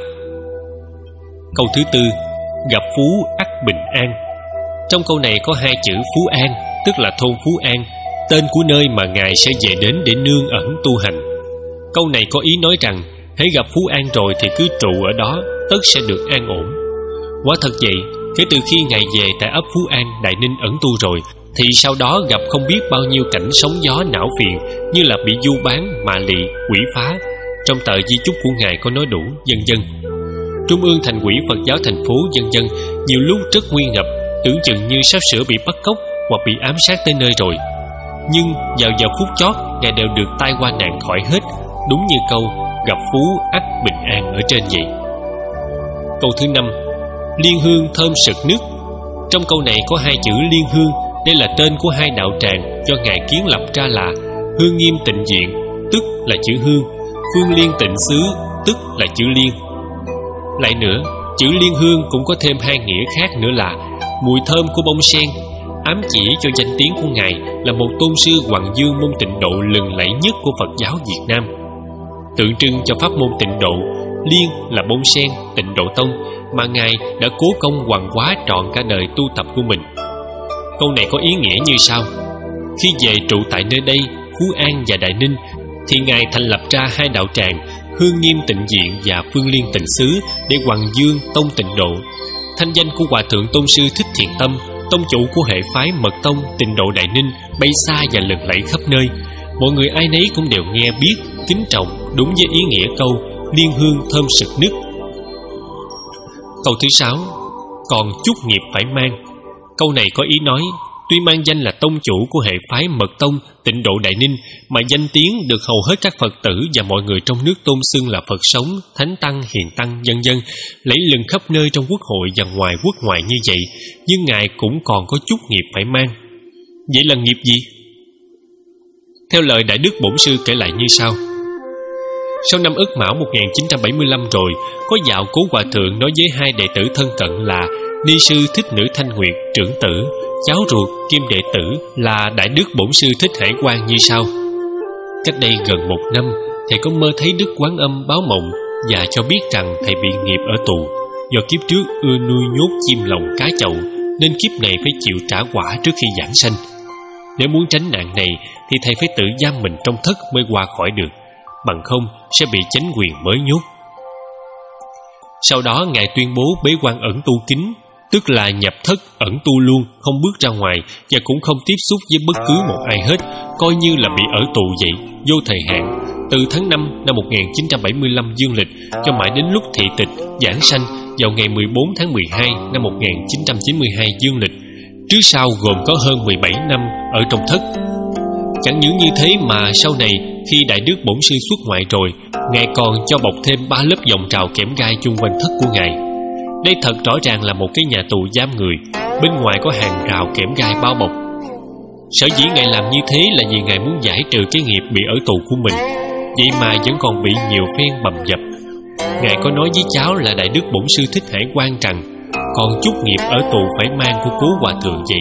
Câu thứ tư, gặp phú ắt bình an. Trong câu này có hai chữ Phú An, tức là thôn Phú An, tên của nơi mà Ngài sẽ về đến để nương ẩn tu hành. Câu này có ý nói rằng hễ gặp Phú An rồi thì cứ trụ ở đó, tất sẽ được an ổn. Quả thật vậy, kể từ khi Ngài về tại ấp Phú An, Đại Ninh ẩn tu rồi, thì sau đó gặp không biết bao nhiêu cảnh sóng gió não phiền, như là bị du bán, mạ lị, quỷ phá. Trong tờ di chúc của Ngài có nói đủ, vân vân. Trung ương Thành ủy Phật giáo thành phố vân vân nhiều lúc rất nguy ngập, tưởng chừng như sắp sửa bị bắt cóc hoặc bị ám sát tới nơi rồi. Nhưng vào giờ phút chót, Ngài đều được tai qua nạn khỏi hết, đúng như câu gặp phú ắt bình an ở trên vậy. Câu thứ năm, liên hương thơm sực nước. Trong câu này có hai chữ liên hương. Đây là tên của hai đạo tràng do Ngài kiến lập ra là Hương Nghiêm Tịnh Diện, tức là chữ hương, Phương Liên Tịnh Xứ, tức là chữ liên. Lại nữa, chữ liên hương cũng có thêm hai nghĩa khác nữa là mùi thơm của bông sen, ám chỉ cho danh tiếng của Ngài là một tôn sư Hoàng Dương môn Tịnh Độ lừng lẫy nhất của Phật giáo Việt Nam. Tượng trưng cho pháp môn Tịnh Độ, liên là bông sen, Tịnh Độ Tông mà Ngài đã cố công hoàn hóa trọn cả đời tu tập của mình. Câu này có ý nghĩa như sau: khi về trụ tại nơi đây, Phú An và Đại Ninh, thì Ngài thành lập ra hai đạo tràng Hương Nghiêm Tịnh Diện và Phương Liên Tịnh Xứ để Hoàng Dương tông Tịnh Độ. Thanh danh của Hòa thượng tôn sư Thích Thiện Tâm, tông chủ của hệ phái Mật Tông Tịnh Độ Đại Ninh, bay xa và lừng lẫy khắp nơi. Mọi người ai nấy cũng đều nghe biết, kính trọng, đúng với ý nghĩa câu liên hương thơm sực nức. Câu thứ sáu, còn chút nghiệp phải mang. Câu này có ý nói, tuy mang danh là tông chủ của hệ phái Mật Tông Tịnh Độ Đại Ninh, mà danh tiếng được hầu hết các Phật tử và mọi người trong nước tôn xưng là Phật sống, Thánh Tăng, Hiền Tăng, vân vân, lẫy lừng khắp nơi trong quốc hội và ngoài quốc ngoại như vậy, nhưng Ngài cũng còn có chút nghiệp phải mang. Vậy là nghiệp gì? Theo lời Đại Đức Bổn Sư kể lại như sau: sau năm Ất Mão một nghìn chín trăm bảy mươi lăm rồi, có dạo Cố Hòa Thượng nói với hai đệ tử thân cận là Ni sư Thích Nữ Thanh Nguyệt trưởng tử, cháu ruột kim đệ tử là Đại Đức Bổn Sư Thích Hải Quang như sau: cách đây gần một năm, thầy có mơ thấy Đức Quán Âm báo mộng và cho biết rằng thầy bị nghiệp ở tù, do kiếp trước ưa nuôi nhốt chim lồng cá chậu, nên kiếp này phải chịu trả quả trước khi giảng sanh. Nếu muốn tránh nạn này thì thầy phải tự giam mình trong thất mới qua khỏi được, bằng không sẽ bị chánh quyền mới nhốt. Sau đó Ngài tuyên bố bế quan ẩn tu kín, tức là nhập thất ẩn tu luôn, không bước ra ngoài và cũng không tiếp xúc với bất cứ một ai hết, coi như là bị ở tù vậy, vô thời hạn, từ tháng năm năm một nghìn chín trăm bảy mươi lăm dương lịch cho mãi đến lúc thị tịch giảng sanh vào ngày mười bốn tháng mười hai năm một nghìn chín trăm chín mươi hai dương lịch. Trước sau gồm có hơn mười bảy năm ở trong thất. Chẳng những như thế mà sau này khi Đại Đức Bổn Sư xuất ngoại rồi, Ngài còn cho bọc thêm ba lớp vòng rào kẽm gai chung quanh thất của Ngài. Đây thật rõ ràng là một cái nhà tù giam người, bên ngoài có hàng rào kẽm gai bao bọc. Sở dĩ Ngài làm như thế là vì Ngài muốn giải trừ cái nghiệp bị ở tù của mình, vậy mà vẫn còn bị nhiều phen bầm dập. Ngài có nói với cháu là Đại Đức Bổn Sư Thích Hải Quang rằng còn chút nghiệp ở tù phải mang của Cố Hòa Thượng vậy.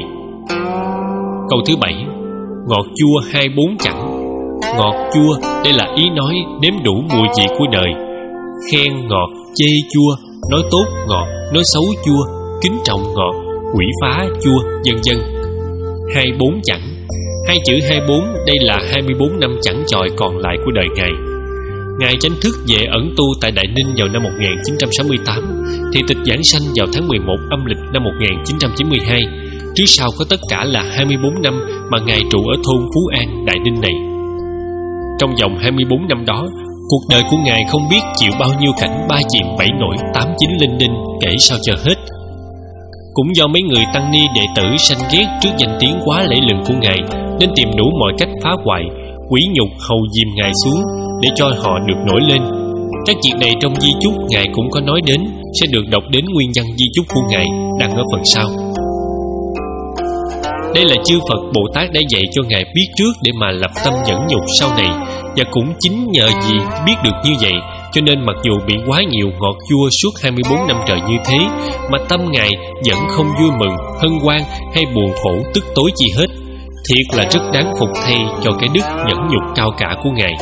Câu thứ bảy, ngọt chua hai bốn chẳng. Ngọt chua đây là ý nói nếm đủ mùi vị của đời, khen ngọt, chê chua, nói tốt ngọt, nói xấu chua, kính trọng ngọt, quỷ phá chua, vân vân. Hai bốn chẳng. Hai chữ hai bốn đây là hai mươi bốn năm chẳng chọi còn lại của đời Ngài. Ngài chính thức về ẩn tu tại Đại Ninh vào năm một nghìn chín trăm sáu mươi tám, thì tịch giảng sanh vào tháng mười một âm lịch năm một nghìn chín trăm chín mươi hai. Trước sau có tất cả là hai mươi bốn năm mà Ngài trụ ở thôn Phú An, Đại Ninh này. Trong vòng hai mươi bốn năm đó, cuộc đời của Ngài không biết chịu bao nhiêu cảnh ba chìm bảy nổi tám chín linh đinh kể sao cho hết. Cũng do mấy người tăng ni đệ tử sanh ghét trước danh tiếng quá lẫy lừng của Ngài, nên tìm đủ mọi cách phá hoại, quỷ nhục hầu dìm Ngài xuống để cho họ được nổi lên. Các việc này trong di chúc Ngài cũng có nói đến, sẽ được đọc đến nguyên văn di chúc của Ngài đăng ở phần sau. Đây là chư Phật Bồ Tát đã dạy cho Ngài biết trước để mà lập tâm nhẫn nhục sau này, và cũng chính nhờ gì biết được như vậy, cho nên mặc dù bị quá nhiều ngọt chua suốt hai mươi bốn năm trời như thế, mà tâm Ngài vẫn không vui mừng, hân hoan hay buồn khổ tức tối chi hết. Thiệt là rất đáng phục thay cho cái đức nhẫn nhục cao cả của Ngài.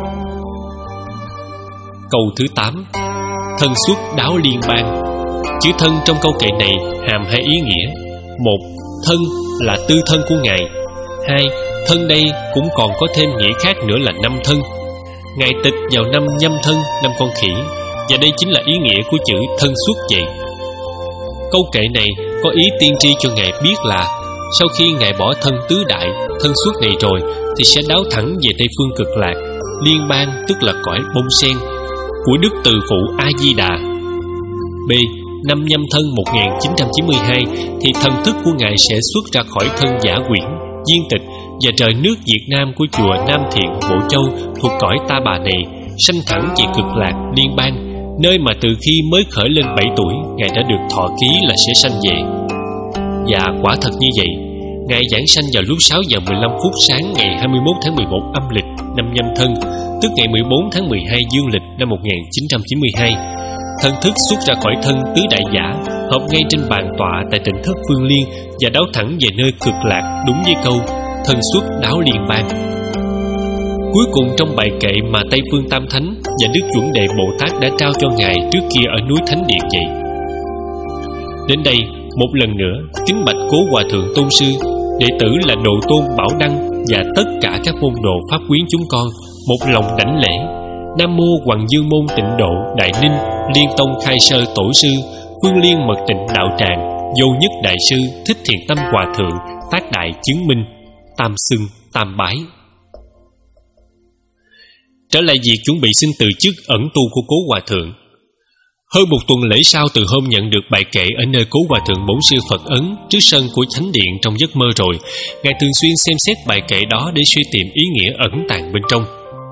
Câu thứ tám. Thân xuất đáo liên bang. Chữ thân trong câu kệ này hàm hai ý nghĩa. Một, thân là tư thân của Ngài. Hai, thân đây cũng còn có thêm nghĩa khác nữa là năm thân. Ngài tịch vào năm Nhâm Thân, năm con khỉ, và đây chính là ý nghĩa của chữ thân xuất vậy. Câu kệ này có ý tiên tri cho Ngài biết là sau khi Ngài bỏ thân tứ đại, thân xuất này rồi, thì sẽ đáo thẳng về Tây Phương Cực Lạc, liên bang tức là cõi bông sen của Đức Từ Phụ A Di Đà. B. Năm Nhâm Thân một nghìn chín trăm chín mươi hai thì thần thức của Ngài sẽ xuất ra khỏi thân giả quyển, viên tịch và rời nước Việt Nam của chùa Nam Thiện, Bộ Châu thuộc cõi Ta Bà này, sanh thẳng về Cực Lạc liên bang, nơi mà từ khi mới khởi lên bảy tuổi, Ngài đã được thọ ký là sẽ sanh về. Và quả thật như vậy, Ngài giảng sanh vào lúc sáu giờ mười lăm phút sáng ngày hai mươi mốt tháng mười một âm lịch năm Nhâm Thân, tức ngày mười bốn tháng mười hai dương lịch năm một nghìn chín trăm chín mươi hai. Thân thức xuất ra khỏi thân tứ đại giả, hợp ngay trên bàn tọa tại tỉnh thất Phương Liên và đáo thẳng về nơi Cực Lạc, đúng với câu thân xuất đáo liên bang. Cuối cùng trong bài kệ mà Tây Phương Tam Thánh và Đức Chuẩn Đề Bồ Tát đã trao cho Ngài trước kia ở núi Thánh Điện vậy. Đến đây, một lần nữa kính bạch Cố Hòa Thượng Tôn Sư, đệ tử là Độ Tôn Bảo Đăng và tất cả các môn đồ pháp quyến chúng con một lòng đảnh lễ. Nam mô Hoàng Dương Môn Tịnh Độ Đại Ninh Liên Tông Khai Sơ Tổ Sư, Phương Liên Mật Tịnh Đạo Tràng Vô Nhất Đại Sư Thích Thiện Tâm Hòa Thượng, Tác Đại Chứng Minh, Tam Xưng Tam Bái. Trở lại việc chuẩn bị xin từ chức ẩn tu của Cố Hòa Thượng. Hơn một tuần lễ sau từ hôm nhận được bài kệ ở nơi Cố Hòa Thượng Bổn Sư Phật Ấn trước sân của Thánh Điện trong giấc mơ rồi, Ngài thường xuyên xem xét bài kệ đó để suy tìm ý nghĩa ẩn tàng bên trong.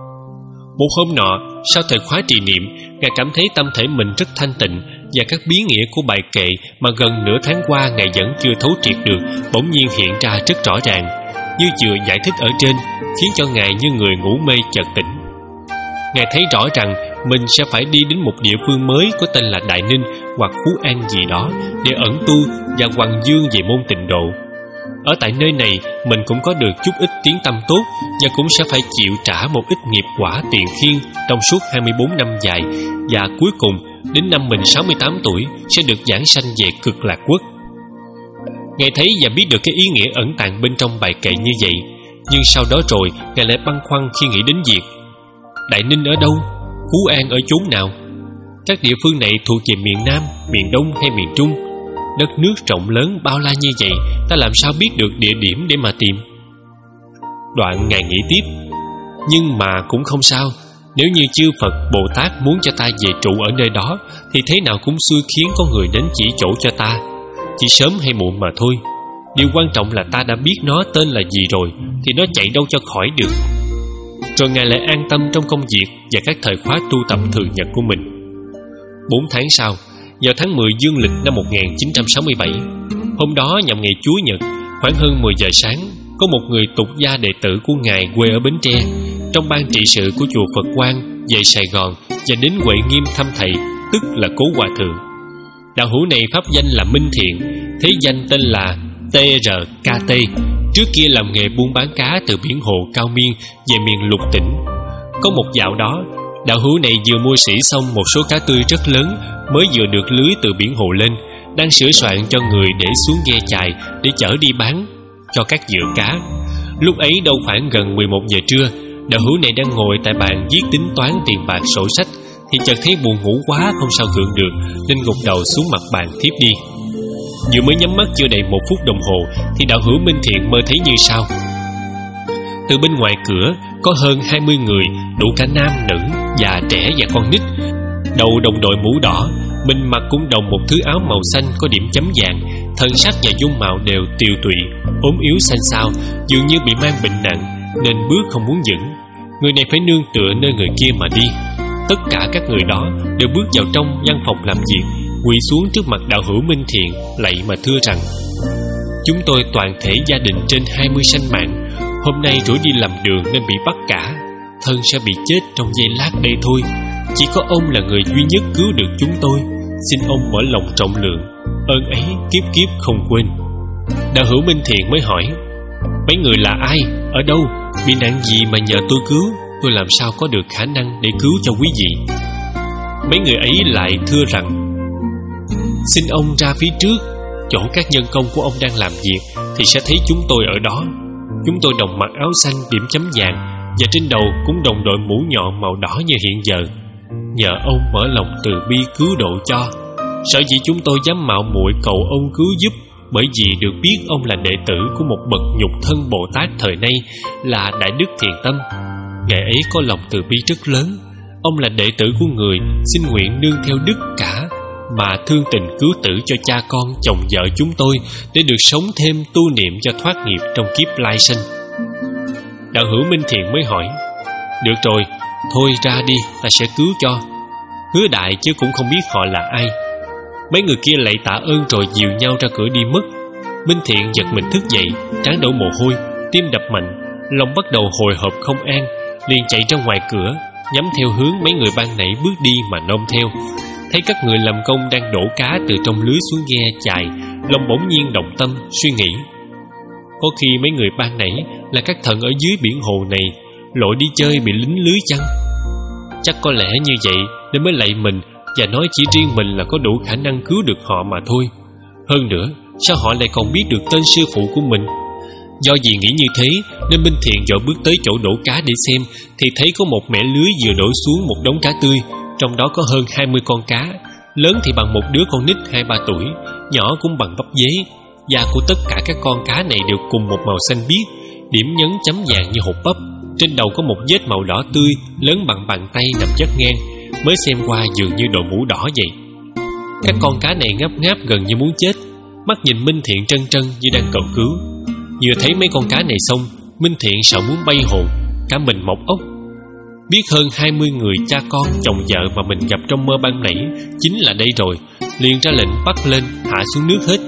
Một hôm nọ, sau thời khóa trì niệm, Ngài cảm thấy tâm thể mình rất thanh tịnh, và các bí nghĩa của bài kệ mà gần nửa tháng qua Ngài vẫn chưa thấu triệt được bỗng nhiên hiện ra rất rõ ràng, như vừa giải thích ở trên, khiến cho Ngài như người ngủ mê chợt tỉnh. Ngài thấy rõ rằng mình sẽ phải đi đến một địa phương mới có tên là Đại Ninh hoặc Phú An gì đó để ẩn tu và hoằng dương về môn tịnh độ. Ở tại nơi này mình cũng có được chút ít tiếng tăm tốt, và cũng sẽ phải chịu trả một ít nghiệp quả tiền khiên trong suốt hai mươi bốn năm dài, và cuối cùng đến năm mình sáu mươi tám tuổi sẽ được giảng sanh về Cực Lạc Quốc. Ngài thấy và biết được cái ý nghĩa ẩn tàng bên trong bài kệ như vậy, nhưng sau đó rồi Ngài lại băn khoăn khi nghĩ đến việc Đại Ninh ở đâu, Phú An ở chốn nào, các địa phương này thuộc về miền Nam, miền Đông hay miền Trung. Đất nước rộng lớn bao la như vậy, ta làm sao biết được địa điểm để mà tìm? Đoạn Ngài nghĩ tiếp, nhưng mà cũng không sao. Nếu như chư Phật Bồ Tát muốn cho ta về trụ ở nơi đó, thì thế nào cũng xui khiến có người đến chỉ chỗ cho ta, chỉ sớm hay muộn mà thôi. Điều quan trọng là ta đã biết nó tên là gì rồi, thì nó chạy đâu cho khỏi được. Rồi Ngài lại an tâm trong công việc và các thời khóa tu tập thường nhật của mình. Bốn tháng sau, vào tháng mười dương lịch năm một nghìn chín trăm sáu mươi bảy, hôm đó nhằm ngày Chúa Nhật, khoảng hơn mười giờ sáng, có một người tục gia đệ tử của Ngài quê ở Bến Tre, trong ban trị sự của chùa Phật Quang, về Sài Gòn và đến Huệ Nghiêm thăm thầy, tức là Cố Hòa Thượng. Đạo hữu này pháp danh là Minh Thiện, thế danh tên là tê rờ ca tê. Trước kia làm nghề buôn bán cá từ biển Hồ Cao Miên về miền Lục Tỉnh. Có một dạo đó, đạo hữu này vừa mua sỉ xong một số cá tươi rất lớn, mới vừa được lưới từ biển Hồ lên, đang sửa soạn cho người để xuống ghe chài để chở đi bán cho các vựa cá. Lúc ấy đâu khoảng gần mười một giờ trưa, đạo hữu này đang ngồi tại bàn viết tính toán tiền bạc sổ sách, thì chợt thấy buồn ngủ quá không sao gượng được, nên gục đầu xuống mặt bàn thiếp đi. Vừa mới nhắm mắt chưa đầy một phút đồng hồ thì đạo hữu Minh Thiện mơ thấy như sau. Từ bên ngoài cửa có hơn hai mươi người, đủ cả nam, nữ, già, trẻ và con nít. Đầu đồng đội mũ đỏ, mình mặc cũng đồng một thứ áo màu xanh có điểm chấm vàng. Thân sắc và dung mạo đều tiều tụy, ốm yếu xanh xao, dường như bị mang bệnh nặng nên bước không muốn vững. Người này phải nương tựa nơi người kia mà đi. Tất cả các người đó đều bước vào trong văn phòng làm việc, quỳ xuống trước mặt đạo hữu Minh Thiện lạy mà thưa rằng: chúng tôi toàn thể gia đình trên hai mươi sanh mạng, hôm nay rủi đi làm đường nên bị bắt cả, thân sẽ bị chết trong giây lát đây thôi. Chỉ có ông là người duy nhất cứu được chúng tôi, xin ông mở lòng trọng lượng, ơn ấy kiếp kiếp không quên. Đạo hữu Minh Thiện mới hỏi: Mấy người là ai? Ở đâu? Bị nạn gì mà nhờ tôi cứu? Tôi làm sao có được khả năng để cứu cho quý vị? Mấy người ấy lại thưa rằng: Xin ông ra phía trước, chỗ các nhân công của ông đang làm việc thì sẽ thấy chúng tôi ở đó. Chúng tôi đồng mặc áo xanh điểm chấm vàng, và trên đầu cũng đồng đội mũ nhọn màu đỏ như hiện giờ. Nhờ ông mở lòng từ bi cứu độ cho. Sở dĩ chúng tôi dám mạo muội cầu ông cứu giúp, bởi vì được biết ông là đệ tử của một bậc nhục thân Bồ Tát thời nay, là Đại Đức Thiền Tâm. Ngài ấy có lòng từ bi rất lớn. Ông là đệ tử của người, xin nguyện nương theo đức cả mà thương tình cứu tử cho cha con, chồng vợ chúng tôi, để được sống thêm tu niệm cho thoát nghiệp trong kiếp lai sinh. Đạo hữu Minh Thiện mới hỏi: Được rồi, thôi ra đi, ta sẽ cứu cho. Hứa đại chứ cũng không biết họ là ai. Mấy người kia lạy tạ ơn rồi dìu nhau ra cửa đi mất. Minh Thiện giật mình thức dậy, trán đổ mồ hôi, tim đập mạnh, lòng bắt đầu hồi hộp không an, liền chạy ra ngoài cửa, nhắm theo hướng mấy người ban nãy bước đi mà nôm theo. Thấy các người làm công đang đổ cá từ trong lưới xuống ghe chài, lòng bỗng nhiên động tâm suy nghĩ: có khi mấy người ban nãy là các thần ở dưới biển hồ này lội đi chơi bị lính lưới chăng? Chắc có lẽ như vậy nên mới lạy mình và nói chỉ riêng mình là có đủ khả năng cứu được họ mà thôi. Hơn nữa, sao họ lại còn biết được tên sư phụ của mình? Do vì nghĩ như thế nên Minh Thiện vội bước tới chỗ đổ cá để xem, thì thấy có một mẻ lưới vừa đổ xuống một đống cá tươi. Trong đó có hơn hai mươi con cá, lớn thì bằng một đứa con nít hai ba tuổi, nhỏ cũng bằng bắp dế. Da của tất cả các con cá này đều cùng một màu xanh biếc, điểm nhấn chấm vàng như hột bắp. Trên đầu có một vết màu đỏ tươi lớn bằng bàn tay nằm dắt ngang, mới xem qua dường như đội mũ đỏ vậy. Các con cá này ngáp ngáp gần như muốn chết, mắt nhìn Minh Thiện trân trân như đang cầu cứu. Vừa thấy mấy con cá này xong, Minh Thiện sợ muốn bay hồn, cả mình mọc ốc. Biết hơn hai mươi người cha con, chồng vợ mà mình gặp trong mơ ban nãy chính là đây rồi, liền ra lệnh bắt lên, hạ xuống nước hết.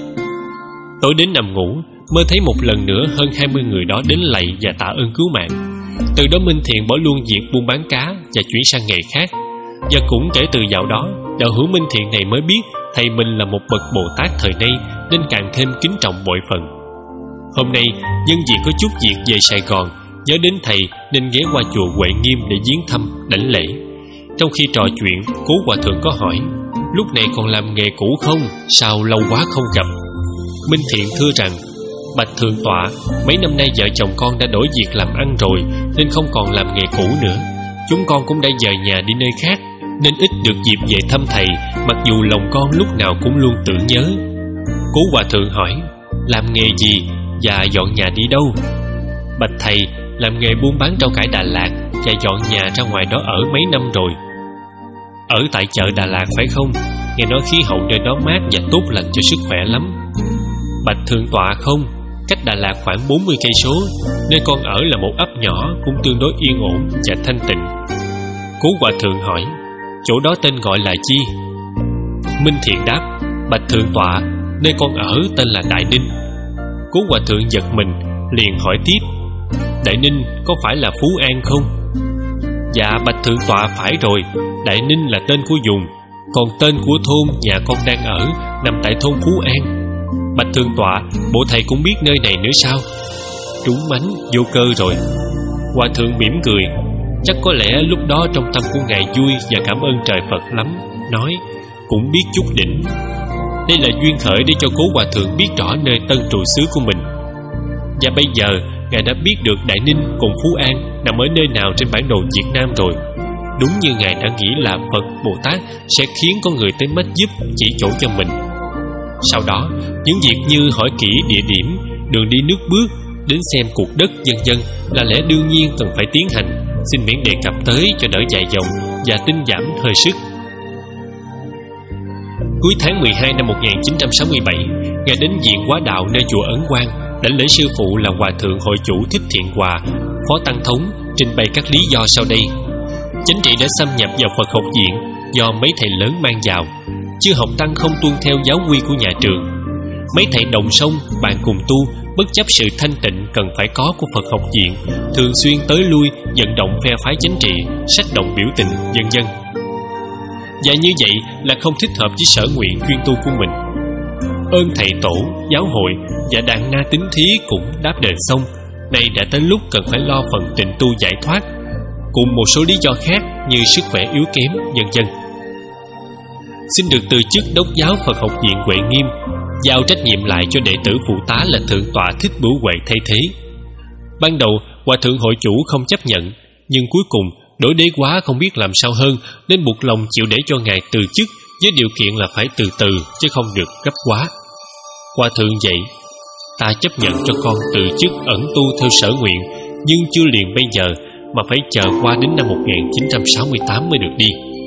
Tối đến nằm ngủ, mơ thấy một lần nữa hơn hai mươi người đó đến lạy và tạ ơn cứu mạng. Từ đó Minh Thiện bỏ luôn việc buôn bán cá và chuyển sang nghề khác. Và cũng kể từ dạo đó, đạo hữu Minh Thiện này mới biết thầy mình là một bậc Bồ Tát thời nay, nên càng thêm kính trọng bội phần. Hôm nay nhân vì có chút việc về Sài Gòn, nhớ đến thầy nên ghé qua chùa Huệ Nghiêm để viếng thăm, đảnh lễ. Trong khi trò chuyện, Cố Hòa Thượng có hỏi: lúc này còn làm nghề cũ không? Sao lâu quá không gặp? Minh Thiện thưa rằng: bạch thượng tọa, mấy năm nay vợ chồng con đã đổi việc làm ăn rồi, nên không còn làm nghề cũ nữa. Chúng con cũng đã dời nhà đi nơi khác, nên ít được dịp về thăm thầy, mặc dù lòng con lúc nào cũng luôn tưởng nhớ. Cố Hòa Thượng hỏi: làm nghề gì và dọn nhà đi đâu? Bạch thầy, làm nghề buôn bán rau cải Đà Lạt và dọn nhà ra ngoài đó ở mấy năm rồi. Ở tại chợ Đà Lạt phải không? Nghe nói khí hậu nơi đó mát và tốt lành cho sức khỏe lắm. Bạch thượng tọa, không, cách Đà Lạt khoảng bốn mươi cây số. Nơi con ở là một ấp nhỏ, cũng tương đối yên ổn và thanh tịnh. Cố Hòa Thượng hỏi: chỗ đó tên gọi là chi? Minh Thiện đáp: bạch thượng tọa, nơi con ở tên là Đại Ninh. Cố Hòa Thượng giật mình, liền hỏi tiếp: Đại Ninh có phải là Phú An không? Dạ bạch thượng tọa, phải rồi. Đại Ninh là tên của vùng, còn tên của thôn nhà con đang ở nằm tại thôn Phú An. Bạch thượng tọa, bộ thầy cũng biết nơi này nữa sao? Trúng mánh, vô cơ rồi. Hòa Thượng mỉm cười: chắc có lẽ lúc đó trong tâm của ngài vui và cảm ơn trời Phật lắm, nói: cũng biết chút đỉnh. Đây là duyên khởi để cho Cố Hòa Thượng biết rõ nơi tân trụ xứ của mình. Và bây giờ ngài đã biết được Đại Ninh cùng Phú An nằm ở nơi nào trên bản đồ Việt Nam rồi. Đúng như ngài đã nghĩ là Phật Bồ Tát sẽ khiến con người tới mắt giúp chỉ chỗ cho mình. Sau đó, những việc như hỏi kỹ địa điểm, đường đi nước bước, đến xem cuộc đất vân vân là lẽ đương nhiên cần phải tiến hành. Xin miễn đề cập tới cho đỡ dài dòng và tinh giảm hơi sức. Cuối tháng mười hai năm một nghìn chín trăm sáu mươi bảy, ngài đến viện Hóa Đạo nơi chùa Ấn Quang, đảnh lễ sư phụ là Hòa Thượng Hội Chủ Thích Thiện Hòa, Phó Tăng Thống, trình bày các lý do sau đây. Chính trị đã xâm nhập vào Phật học viện do mấy thầy lớn mang vào. Chư học tăng không tuân theo giáo quy của nhà trường. Mấy thầy đồng sông bạn cùng tu, bất chấp sự thanh tịnh cần phải có của Phật học viện, thường xuyên tới lui vận động phe phái chính trị, sách động biểu tình, vân vân. Và như vậy là không thích hợp với sở nguyện chuyên tu của mình. Ơn thầy tổ, giáo hội và đàn na tín thí cũng đáp đền xong, Nay đã tới lúc cần phải lo phần tịnh tu giải thoát, cùng một số lý do khác như sức khỏe yếu kém, vân vân. Xin được từ chức đốc giáo Phật học viện Huệ Nghiêm, giao trách nhiệm lại cho đệ tử phụ tá là Thượng tọa Thích Bửu Huệ thay thế. Ban đầu Hòa thượng hội chủ không chấp nhận, nhưng cuối cùng Đổi đế quá không biết làm sao hơn, nên buộc lòng chịu để cho ngài từ chức, với điều kiện là phải từ từ chứ không được gấp quá. Hòa thượng dạy: ta chấp nhận cho con từ chức ẩn tu theo sở nguyện, nhưng chưa liền bây giờ, mà phải chờ qua đến năm một nghìn chín trăm sáu mươi tám mới được đi.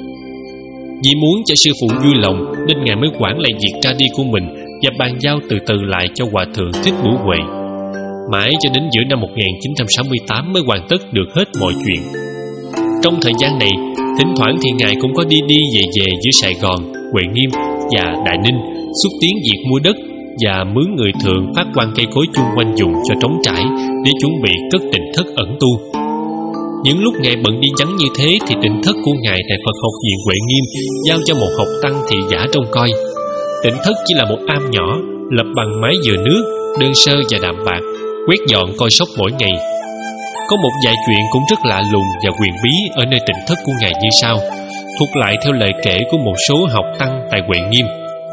Vì muốn cho sư phụ vui lòng nên ngài mới quản lại việc ra đi của mình và bàn giao từ từ lại cho Hòa thượng Thích Bửu Huệ. Mãi cho đến giữa năm một nghìn chín trăm sáu mươi tám mới hoàn tất được hết mọi chuyện. Trong thời gian này, thỉnh thoảng thì ngài cũng có đi đi về về giữa Sài Gòn, Huệ Nghiêm và Đại Ninh, xúc tiến việc mua đất và mướn người thượng phát quang cây cối chung quanh dùng cho trống trải để chuẩn bị cất tịnh thất ẩn tu. Những lúc ngài bận đi vắng như thế thì tịnh thất của ngài tại Phật học viện Huệ Nghiêm giao cho một học tăng thị giả trông coi. Tịnh thất chỉ là một am nhỏ, lập bằng mái dừa nước, đơn sơ và đạm bạc, quét dọn coi sóc mỗi ngày. Có một vài chuyện cũng rất lạ lùng và huyền bí ở nơi tịnh thất của ngài như sau, thuộc lại theo lời kể của một số học tăng tại Huệ Nghiêm.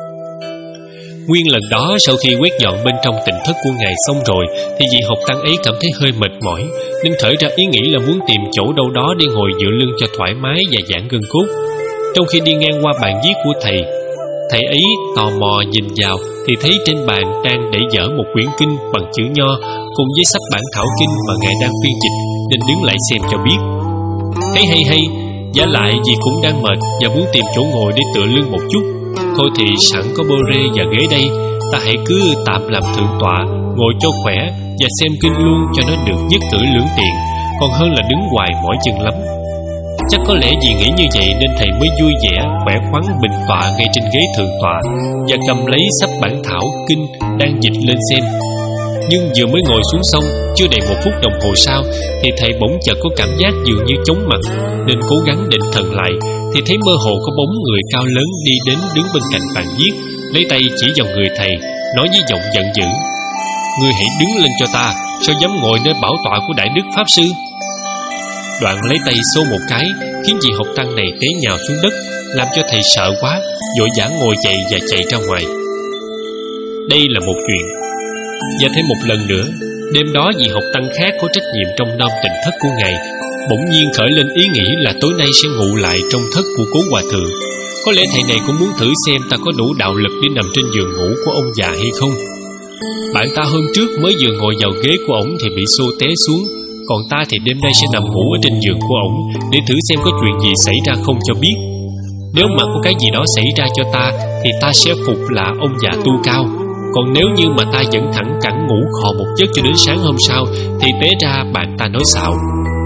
Nguyên lần đó, sau khi quét dọn bên trong tịnh thất của ngài xong rồi, thì vị học tăng ấy cảm thấy hơi mệt mỏi, nên khởi ra ý nghĩ là muốn tìm chỗ đâu đó để ngồi dựa lưng cho thoải mái và giãn gân cốt. Trong khi đi ngang qua bàn viết của thầy, thầy ấy tò mò nhìn vào thì thấy trên bàn đang để dở một quyển kinh bằng chữ nho cùng với sách bản thảo kinh mà ngài đang phiên dịch, nên đứng lại xem cho biết. Thấy hay hay, giả lại vì cũng đang mệt và muốn tìm chỗ ngồi để tựa lưng một chút. Thôi thì sẵn có bô rê và ghế đây, ta hãy cứ tạm làm thượng tọa, ngồi cho khỏe và xem kinh luôn cho nó được nhất cử lưỡng tiện, còn hơn là đứng hoài mỏi chân lắm. Chắc có lẽ vì nghĩ như vậy nên thầy mới vui vẻ, khỏe khoắn bình tọa ngay trên ghế thượng tọa và cầm lấy sách bản thảo kinh đang dịch lên xem. Nhưng vừa mới ngồi xuống xong, chưa đầy một phút đồng hồ sau, thì thầy bỗng chợt có cảm giác dường như chóng mặt, nên cố gắng định thần lại thì thấy mơ hồ có bóng người cao lớn đi đến đứng bên cạnh bàn viết, lấy tay chỉ vào người thầy, nói với giọng giận dữ: "Ngươi hãy đứng lên cho ta, sao dám ngồi nơi bảo tọa của Đại Đức Pháp Sư?" Đoạn lấy tay xô một cái, khiến vị học tăng này té nhào xuống đất, làm cho thầy sợ quá, vội vã ngồi dậy và chạy ra ngoài. Đây là một chuyện. Và thêm một lần nữa, đêm đó vị học tăng khác có trách nhiệm trong nom tịnh thất của ngài bỗng nhiên khởi lên ý nghĩ là tối nay sẽ ngủ lại trong thất của cố hòa thượng. Có lẽ thầy này cũng muốn thử xem ta có đủ đạo lực để nằm trên giường ngủ của ông già hay không. Bạn ta hôm trước mới vừa ngồi vào ghế của ổng thì bị xô té xuống, còn ta thì đêm nay sẽ nằm ngủ ở trên giường của ổng để thử xem có chuyện gì xảy ra không cho biết. Nếu mà có cái gì đó xảy ra cho ta thì ta sẽ phục là ông già tu cao. Còn nếu như mà ta vẫn thẳng cẳng ngủ khò một giấc cho đến sáng hôm sau thì té ra bạn ta nói xạo.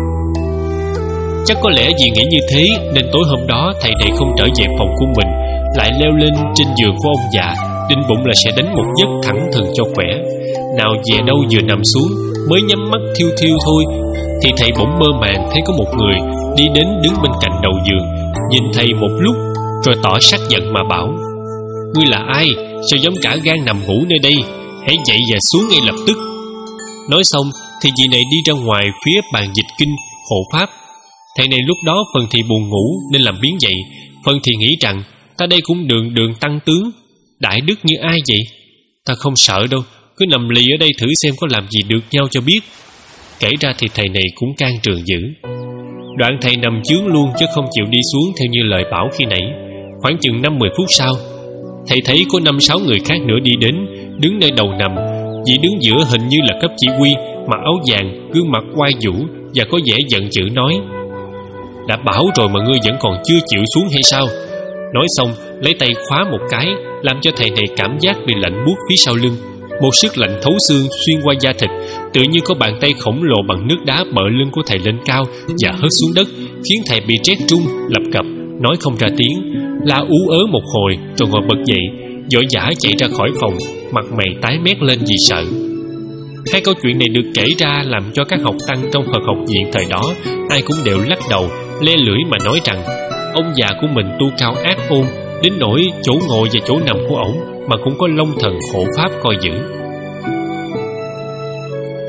Chắc có lẽ vì nghĩ như thế nên tối hôm đó thầy này không trở về phòng của mình, lại leo lên trên giường của ông già, định bụng là sẽ đánh một giấc thẳng thừng cho khỏe. Nào về đâu vừa nằm xuống, mới nhắm mắt thiêu thiêu thôi, thì thầy bỗng mơ màng thấy có một người đi đến đứng bên cạnh đầu giường, nhìn thầy một lúc rồi tỏ sắc giận mà bảo: "Ngươi là ai? Sao dám cả gan nằm ngủ nơi đây? Hãy dậy và xuống ngay lập tức." Nói xong thì vị này đi ra ngoài phía bàn dịch kinh hộ pháp. Thầy này lúc đó phần thì buồn ngủ nên làm biến dậy, phần thì nghĩ rằng ta đây cũng đường đường tăng tướng, đại đức như ai vậy? Ta không sợ đâu, cứ nằm lì ở đây thử xem có làm gì được nhau cho biết. Kể ra thì thầy này cũng can trường dữ. Đoạn thầy nằm chướng luôn chứ không chịu đi xuống theo như lời bảo khi nãy. Khoảng chừng năm mười phút sau, thầy thấy có năm sáu người khác nữa đi đến, đứng nơi đầu nằm. Vị đứng giữa hình như là cấp chỉ huy, mặc áo vàng, gương mặt oai vũ và có vẻ giận dữ nói: "Đã bảo rồi mà ngươi vẫn còn chưa chịu xuống hay sao?" Nói xong lấy tay khóa một cái, làm cho thầy này cảm giác bị lạnh buốt phía sau lưng. Một sức lạnh thấu xương xuyên qua da thịt, tự như có bàn tay khổng lồ bằng nước đá bợ lưng của thầy lên cao và hất xuống đất, khiến thầy bị rét run lập cập, nói không ra tiếng, la ú ớ một hồi rồi ngồi bật dậy, vội vã chạy ra khỏi phòng, mặt mày tái mét lên vì sợ. Hai câu chuyện này được kể ra làm cho các học tăng trong Phật học viện thời đó ai cũng đều lắc đầu, le lưỡi mà nói rằng ông già của mình tu cao ác ôn, đến nỗi chỗ ngồi và chỗ nằm của ổng mà cũng có long thần hộ pháp coi giữ.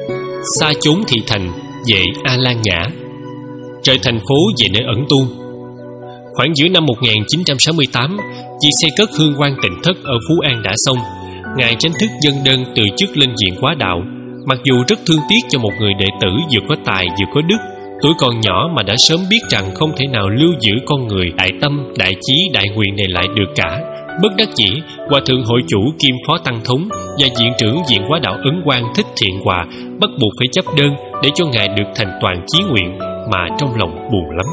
xa chốn thị thành, về A La Nhã, rời thành phố về nơi ẩn tu. Khoảng giữa năm một nghìn chín trăm sáu mươi tám, việc xây cất hương quan tịnh thất ở Phú An đã xong. Ngài Chánh Thức dâng đơn từ chức lên diện quá đạo. Mặc dù rất thương tiếc cho một người đệ tử vừa có tài vừa có đức, tuổi còn nhỏ mà đã sớm biết rằng không thể nào lưu giữ con người đại tâm, đại chí, đại nguyện này lại được cả. Bất đắc dĩ, Hòa thượng hội chủ kiêm phó tăng thống và viện trưởng viện quá đạo Ấn Quang Thích Thiện Hòa bắt buộc phải chấp đơn để cho ngài được thành toàn chí nguyện, mà trong lòng buồn lắm.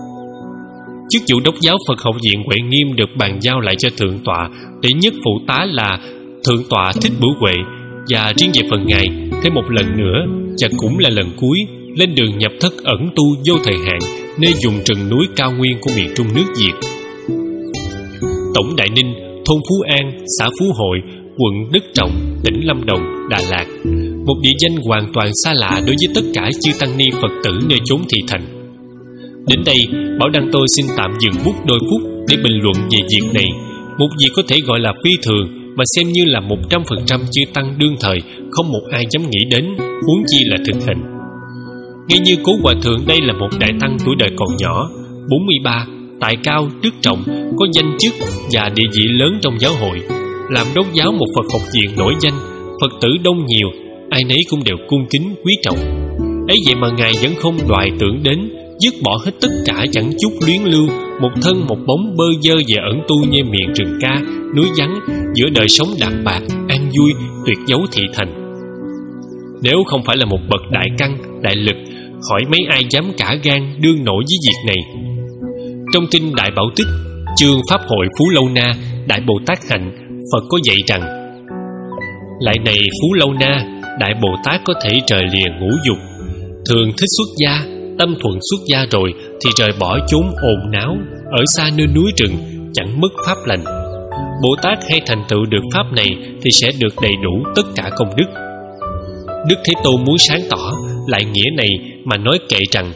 Chức vụ đốc giáo Phật học viện Huệ Nghiêm được bàn giao lại cho thượng tọa để nhất phụ tá là thượng tọa Thích Bửu Huệ, và riêng về phần ngài, thêm một lần nữa và cũng là lần cuối, lên đường nhập thất ẩn tu vô thời hạn nơi vùng rừng núi cao nguyên của miền Trung nước Việt. Tổng Đại Ninh, thôn Phú An, xã Phú Hội, quận Đức Trọng, tỉnh Lâm Đồng, Đà Lạt, một địa danh hoàn toàn xa lạ đối với tất cả chư tăng ni Phật tử nơi chốn thị thành. Đến đây, Bảo Đăng tôi xin tạm dừng bút đôi phút để bình luận về việc này, một việc có thể gọi là phi thường mà xem như là một trăm phần trăm chư tăng đương thời không một ai dám nghĩ đến, huống chi là thực hành. Ngay như Cố Hòa thượng đây là một đại tăng tuổi đời còn nhỏ, bốn mươi ba, tài cao, đức trọng, có danh chức và địa vị lớn trong giáo hội, làm đốc giáo một Phật học viện nổi danh, Phật tử đông nhiều, ai nấy cũng đều cung kính quý trọng. Ấy vậy mà ngài vẫn không đoài tưởng đến, dứt bỏ hết tất cả chẳng chút luyến lưu, một thân một bóng bơ vơ về ẩn tu như miền rừng ca, núi vắng, giữa đời sống đạm bạc, an vui, tuyệt dấu thị thành. Nếu không phải là một bậc đại căn, đại lực, hỏi mấy ai dám cả gan đương nổi với việc này. Trong kinh Đại Bảo Tích, chương Pháp hội Phú Lâu Na, Đại Bồ Tát Hạnh, Phật có dạy rằng: lại này Phú Lâu Na, Đại Bồ Tát có thể rời lìa ngũ dục, thường thích xuất gia, tâm thuận xuất gia rồi thì rời bỏ chốn ồn náo, ở xa nơi núi rừng, chẳng mất pháp lành. Bồ Tát hay thành tựu được pháp này thì sẽ được đầy đủ tất cả công đức. Đức Thế Tôn muốn sáng tỏ lại nghĩa này mà nói kệ rằng: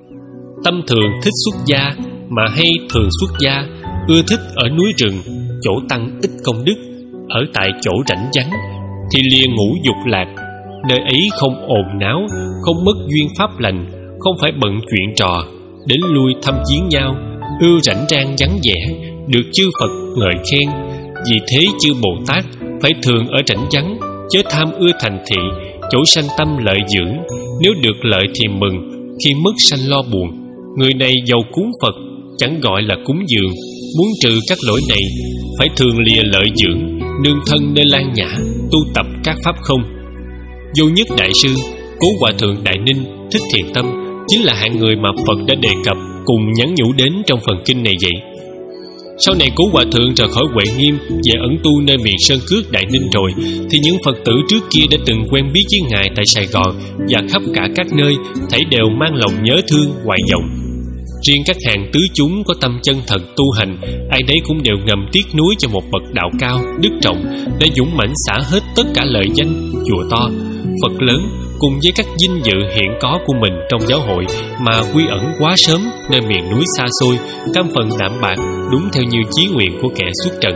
tâm thường thích xuất gia, mà hay thường xuất gia, ưa thích ở núi rừng, chỗ tăng ít công đức, ở tại chỗ rảnh vắng, thì lìa ngũ dục lạc. Nơi ấy không ồn náo, không mất duyên pháp lành, không phải bận chuyện trò, đến lui thăm viếng nhau, ưa rảnh rang vắng vẻ, được chư Phật ngợi khen. Vì thế chư Bồ Tát phải thường ở rảnh vắng, chớ tham ưa thành thị, chỗ sanh tâm lợi dưỡng. Nếu được lợi thì mừng, khi mất sanh lo buồn. Người này giàu cúng Phật, chẳng gọi là cúng dường. Muốn trừ các lỗi này, phải thường lìa lợi dưỡng, nương thân nơi lan nhã, tu tập các pháp không. Vô Nhất Đại Sư, Cố Hòa thượng Đại Ninh, Thích Thiện Tâm chính là hạng người mà Phật đã đề cập cùng nhắn nhủ đến trong phần kinh này vậy. Sau này Cố Hòa thượng rời khỏi Huệ Nghiêm về ẩn tu nơi miền Sơn Cước Đại Ninh rồi, thì những Phật tử trước kia đã từng quen biết với ngài tại Sài Gòn và khắp cả các nơi, thảy đều mang lòng nhớ thương hoài vọng. Riêng các hàng tứ chúng có tâm chân thật tu hành, ai nấy cũng đều ngầm tiếc nuối cho một bậc đạo cao, đức trọng đã dũng mãnh xả hết tất cả lợi danh, chùa to, Phật lớn cùng với các vinh dự hiện có của mình trong giáo hội mà quy ẩn quá sớm nơi miền núi xa xôi, cam phần đạm bạc, đúng theo như chí nguyện của kẻ xuất trần.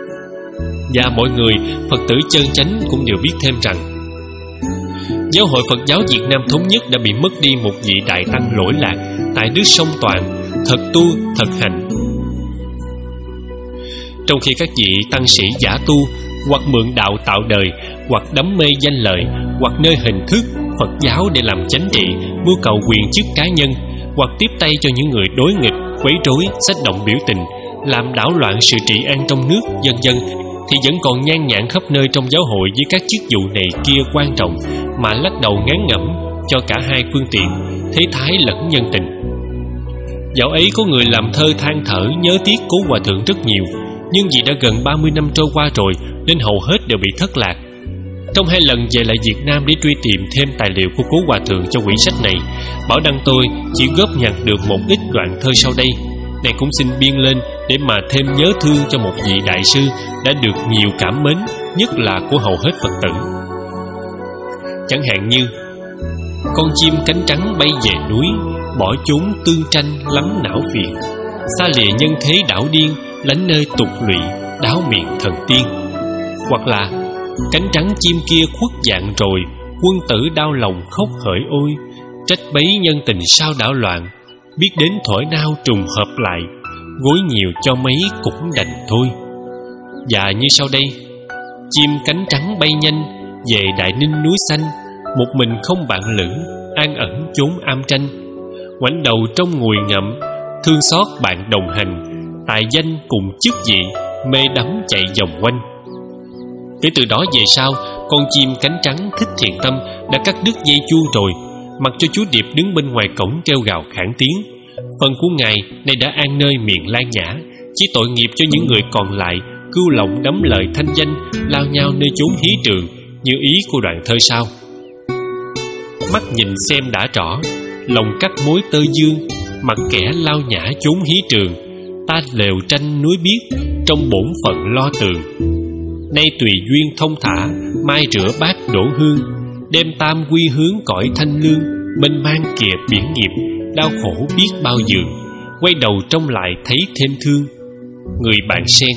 Và mọi người Phật tử chân chánh cũng đều biết thêm rằng giáo hội Phật giáo Việt Nam thống nhất đã bị mất đi một vị đại tăng lỗi lạc tại nước Sông Toàn, thật tu, thật hành. Trong khi các vị tăng sĩ giả tu, hoặc mượn đạo tạo đời, hoặc đắm mê danh lợi, hoặc nơi hình thức Phật giáo để làm chánh trị, mưu cầu quyền chức cá nhân, hoặc tiếp tay cho những người đối nghịch, quấy rối, xách động biểu tình, làm đảo loạn sự trị an trong nước, vân vân, thì vẫn còn nhan nhản khắp nơi trong giáo hội với các chức vụ này kia quan trọng mà lắc đầu ngán ngẩm cho cả hai phương tiện, thế thái lẫn nhân tình. Dạo ấy có người làm thơ than thở nhớ tiếc Cố Hòa thượng rất nhiều, nhưng vì đã gần ba mươi năm trôi qua rồi nên hầu hết đều bị thất lạc. Trong hai lần về lại Việt Nam để truy tìm thêm tài liệu của Cố Hòa thượng cho quyển sách này, Bảo Đăng tôi chỉ góp nhặt được một ít đoạn thơ sau đây. Này cũng xin biên lên để mà thêm nhớ thương cho một vị đại sư đã được nhiều cảm mến, nhất là của hầu hết Phật tử. Chẳng hạn như: con chim cánh trắng bay về núi, bỏ chốn tương tranh lắm não phiền, xa lìa nhân thế đảo điên, lánh nơi tục lụy, đáo miệng thần tiên. Hoặc là: cánh trắng chim kia khuất dạng rồi, Quân tử đau lòng khóc hỡi ôi, trách bấy nhân tình sao đảo loạn. Biết đến thổi nao trùng hợp lại, gối nhiều cho mấy cũng đành thôi. Và như sau đây: chim cánh trắng bay nhanh về Đại Ninh núi xanh, một mình không bạn lữ, an ẩn chốn am tranh. Ngoảnh đầu trong ngùi ngậm, thương xót bạn đồng hành, tài danh cùng chức vị, mê đắm chạy vòng quanh. Kể từ đó về sau, con chim cánh trắng thích thiện tâm đã cắt đứt dây chuông rồi, mặc cho chú điệp đứng bên ngoài cổng kêu gào khản tiếng. Phần của ngài nay đã an nơi miền Lan Nhã, chỉ tội nghiệp cho những người còn lại cưu lộng đắm lợi thanh danh, lao nhau nơi chốn hí trường, như ý của đoạn thơ sau: mắt nhìn xem đã rõ, lòng cắt mối tơ dương, mặt kẻ lao nhã chốn hí trường. Ta lều tranh núi biếc, trong bổn phận lo tường. Nay tùy duyên thông thả, mai rửa bát đổ hương. Đem tam quy hướng cõi thanh lương, mênh mang kìa biển nghiệp, đau khổ biết bao giường. Quay đầu trông lại thấy thêm thương. Người bạn sen.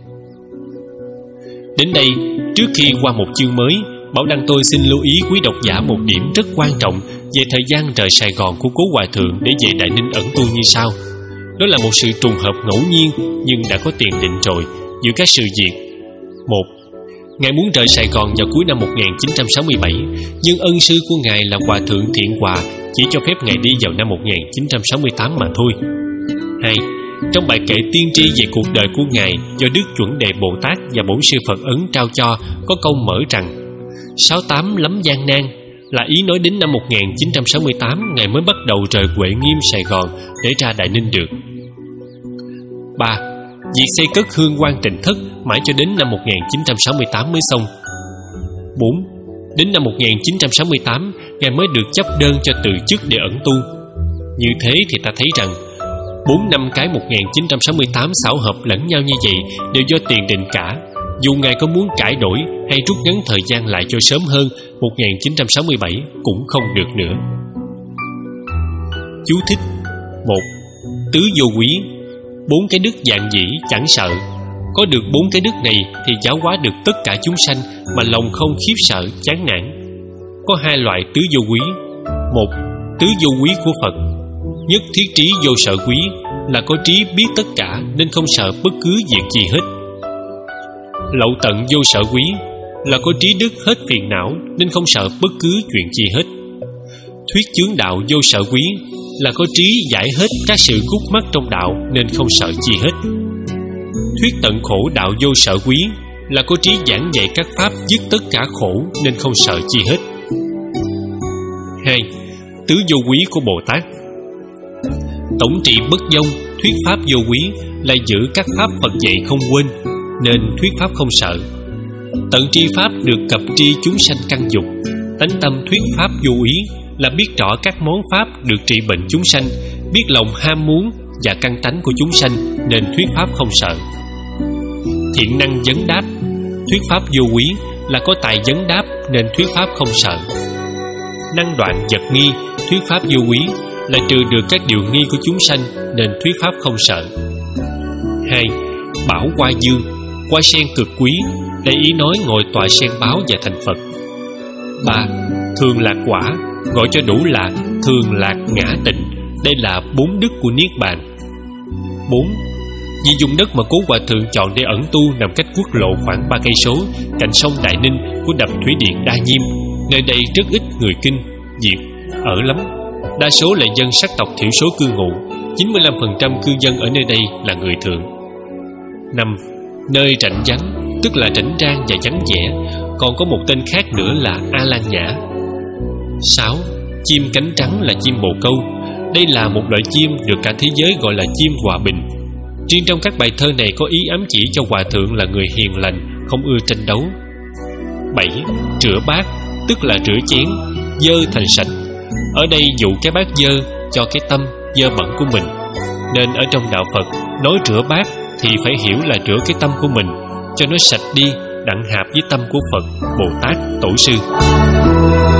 Đến đây, trước khi qua một chương mới, Bảo Đăng tôi xin lưu ý quý độc giả một điểm rất quan trọng về thời gian rời Sài Gòn của cố hòa thượng để về Đại Ninh ẩn tu như sau. Đó là một sự trùng hợp ngẫu nhiên nhưng đã có tiền định rồi giữa các sự việc. Một, Ngài muốn rời Sài Gòn vào cuối năm một nghìn chín trăm sáu mươi bảy, nhưng ân sư của Ngài là Hòa thượng Thiện Hòa chỉ cho phép Ngài đi vào năm một nghìn chín trăm sáu mươi tám mà thôi. Hai, Trong bài kệ tiên tri về cuộc đời của Ngài do Đức Chuẩn Đề Bồ Tát và Bổn Sư Phật Ấn trao cho, có câu mở rằng: sáu tám lắm gian nan, là ý nói đến năm một nghìn chín trăm sáu mươi tám Ngài mới bắt đầu rời Huệ Nghiêm Sài Gòn để ra Đại Ninh được. Ba, Việc xây cất hương quan Tịnh Thất mãi cho đến năm một nghìn chín trăm sáu mươi tám mới xong. Bốn, Đến năm một nghìn chín trăm sáu mươi tám Ngài mới được chấp đơn cho từ chức để ẩn tu. Như thế thì ta thấy rằng bốn năm cái một nghìn chín trăm sáu mươi tám xảo hợp lẫn nhau như vậy đều do tiền định cả. Dù Ngài có muốn cải đổi hay rút ngắn thời gian lại cho sớm hơn một nghìn chín trăm sáu mươi bảy cũng không được nữa. Chú thích. Một, Tứ vô quý. Bốn cái đức dạng dĩ chẳng sợ. Có được bốn cái đức này thì giáo hóa được tất cả chúng sanh mà lòng không khiếp sợ, chán nản. Có hai loại tứ vô quý. Một, Tứ vô quý của Phật. Nhất thiết trí vô sợ quý, là có trí biết tất cả nên không sợ bất cứ việc gì hết. Lậu tận vô sợ quý, là có trí đức hết phiền não nên không sợ bất cứ chuyện gì hết. Thuyết chướng đạo vô sợ quý, là có trí giải hết các sự khúc mắc trong đạo nên không sợ chi hết. Thuyết tận khổ đạo vô sợ quý, là có trí giảng dạy các pháp dứt tất cả khổ nên không sợ chi hết. Hai, Tứ vô quý của Bồ Tát. Tổng trị bất vong, thuyết pháp vô quý, là giữ các pháp Phật dạy không quên nên thuyết pháp không sợ. Tận tri pháp được cập tri chúng sanh căn dục. Tánh tâm thuyết pháp vô ý, là biết rõ các món pháp được trị bệnh chúng sanh, biết lòng ham muốn và căn tánh của chúng sanh nên thuyết pháp không sợ. Thiện năng vấn đáp, thuyết pháp vô quý, là có tài vấn đáp nên thuyết pháp không sợ. Năng đoạn vật nghi, thuyết pháp vô quý, là trừ được các điều nghi của chúng sanh nên thuyết pháp không sợ. Hai, Bảo hoa dương, hoa sen cực quý, là ý nói ngồi tọa sen báo và thành Phật. Ba, Thường lạc quả, gọi cho đủ lạc, thường lạc ngã tịnh, đây là bốn đức của Niết Bàn. Bốn, Vì vùng đất mà Cố Hòa Thượng chọn để ẩn tu nằm cách quốc lộ khoảng ba cây số, cạnh sông Đại Ninh của đập thủy điện Đa Nhiêm. Nơi đây rất ít người Kinh, Việt ở lắm. Đa số là dân sắc tộc thiểu số cư ngụ, chín mươi lăm phần trăm cư dân ở nơi đây là người Thượng. Năm, Nơi rảnh vắng, tức là rảnh rang và vắng vẻ, còn có một tên khác nữa là A Lan Nhã. Sáu, Chim cánh trắng là chim bồ câu. Đây là một loại chim được cả thế giới gọi là chim hòa bình. Riêng trong các bài thơ này có ý ám chỉ cho Hòa Thượng là người hiền lành, không ưa tranh đấu. Bảy, Rửa bát, tức là rửa chén, dơ thành sạch. Ở đây dụ cái bát dơ cho cái tâm dơ bẩn của mình, nên ở trong đạo Phật nói rửa bát thì phải hiểu là rửa cái tâm của mình cho nó sạch đi, đặng hạp với tâm của Phật, Bồ Tát, Tổ sư.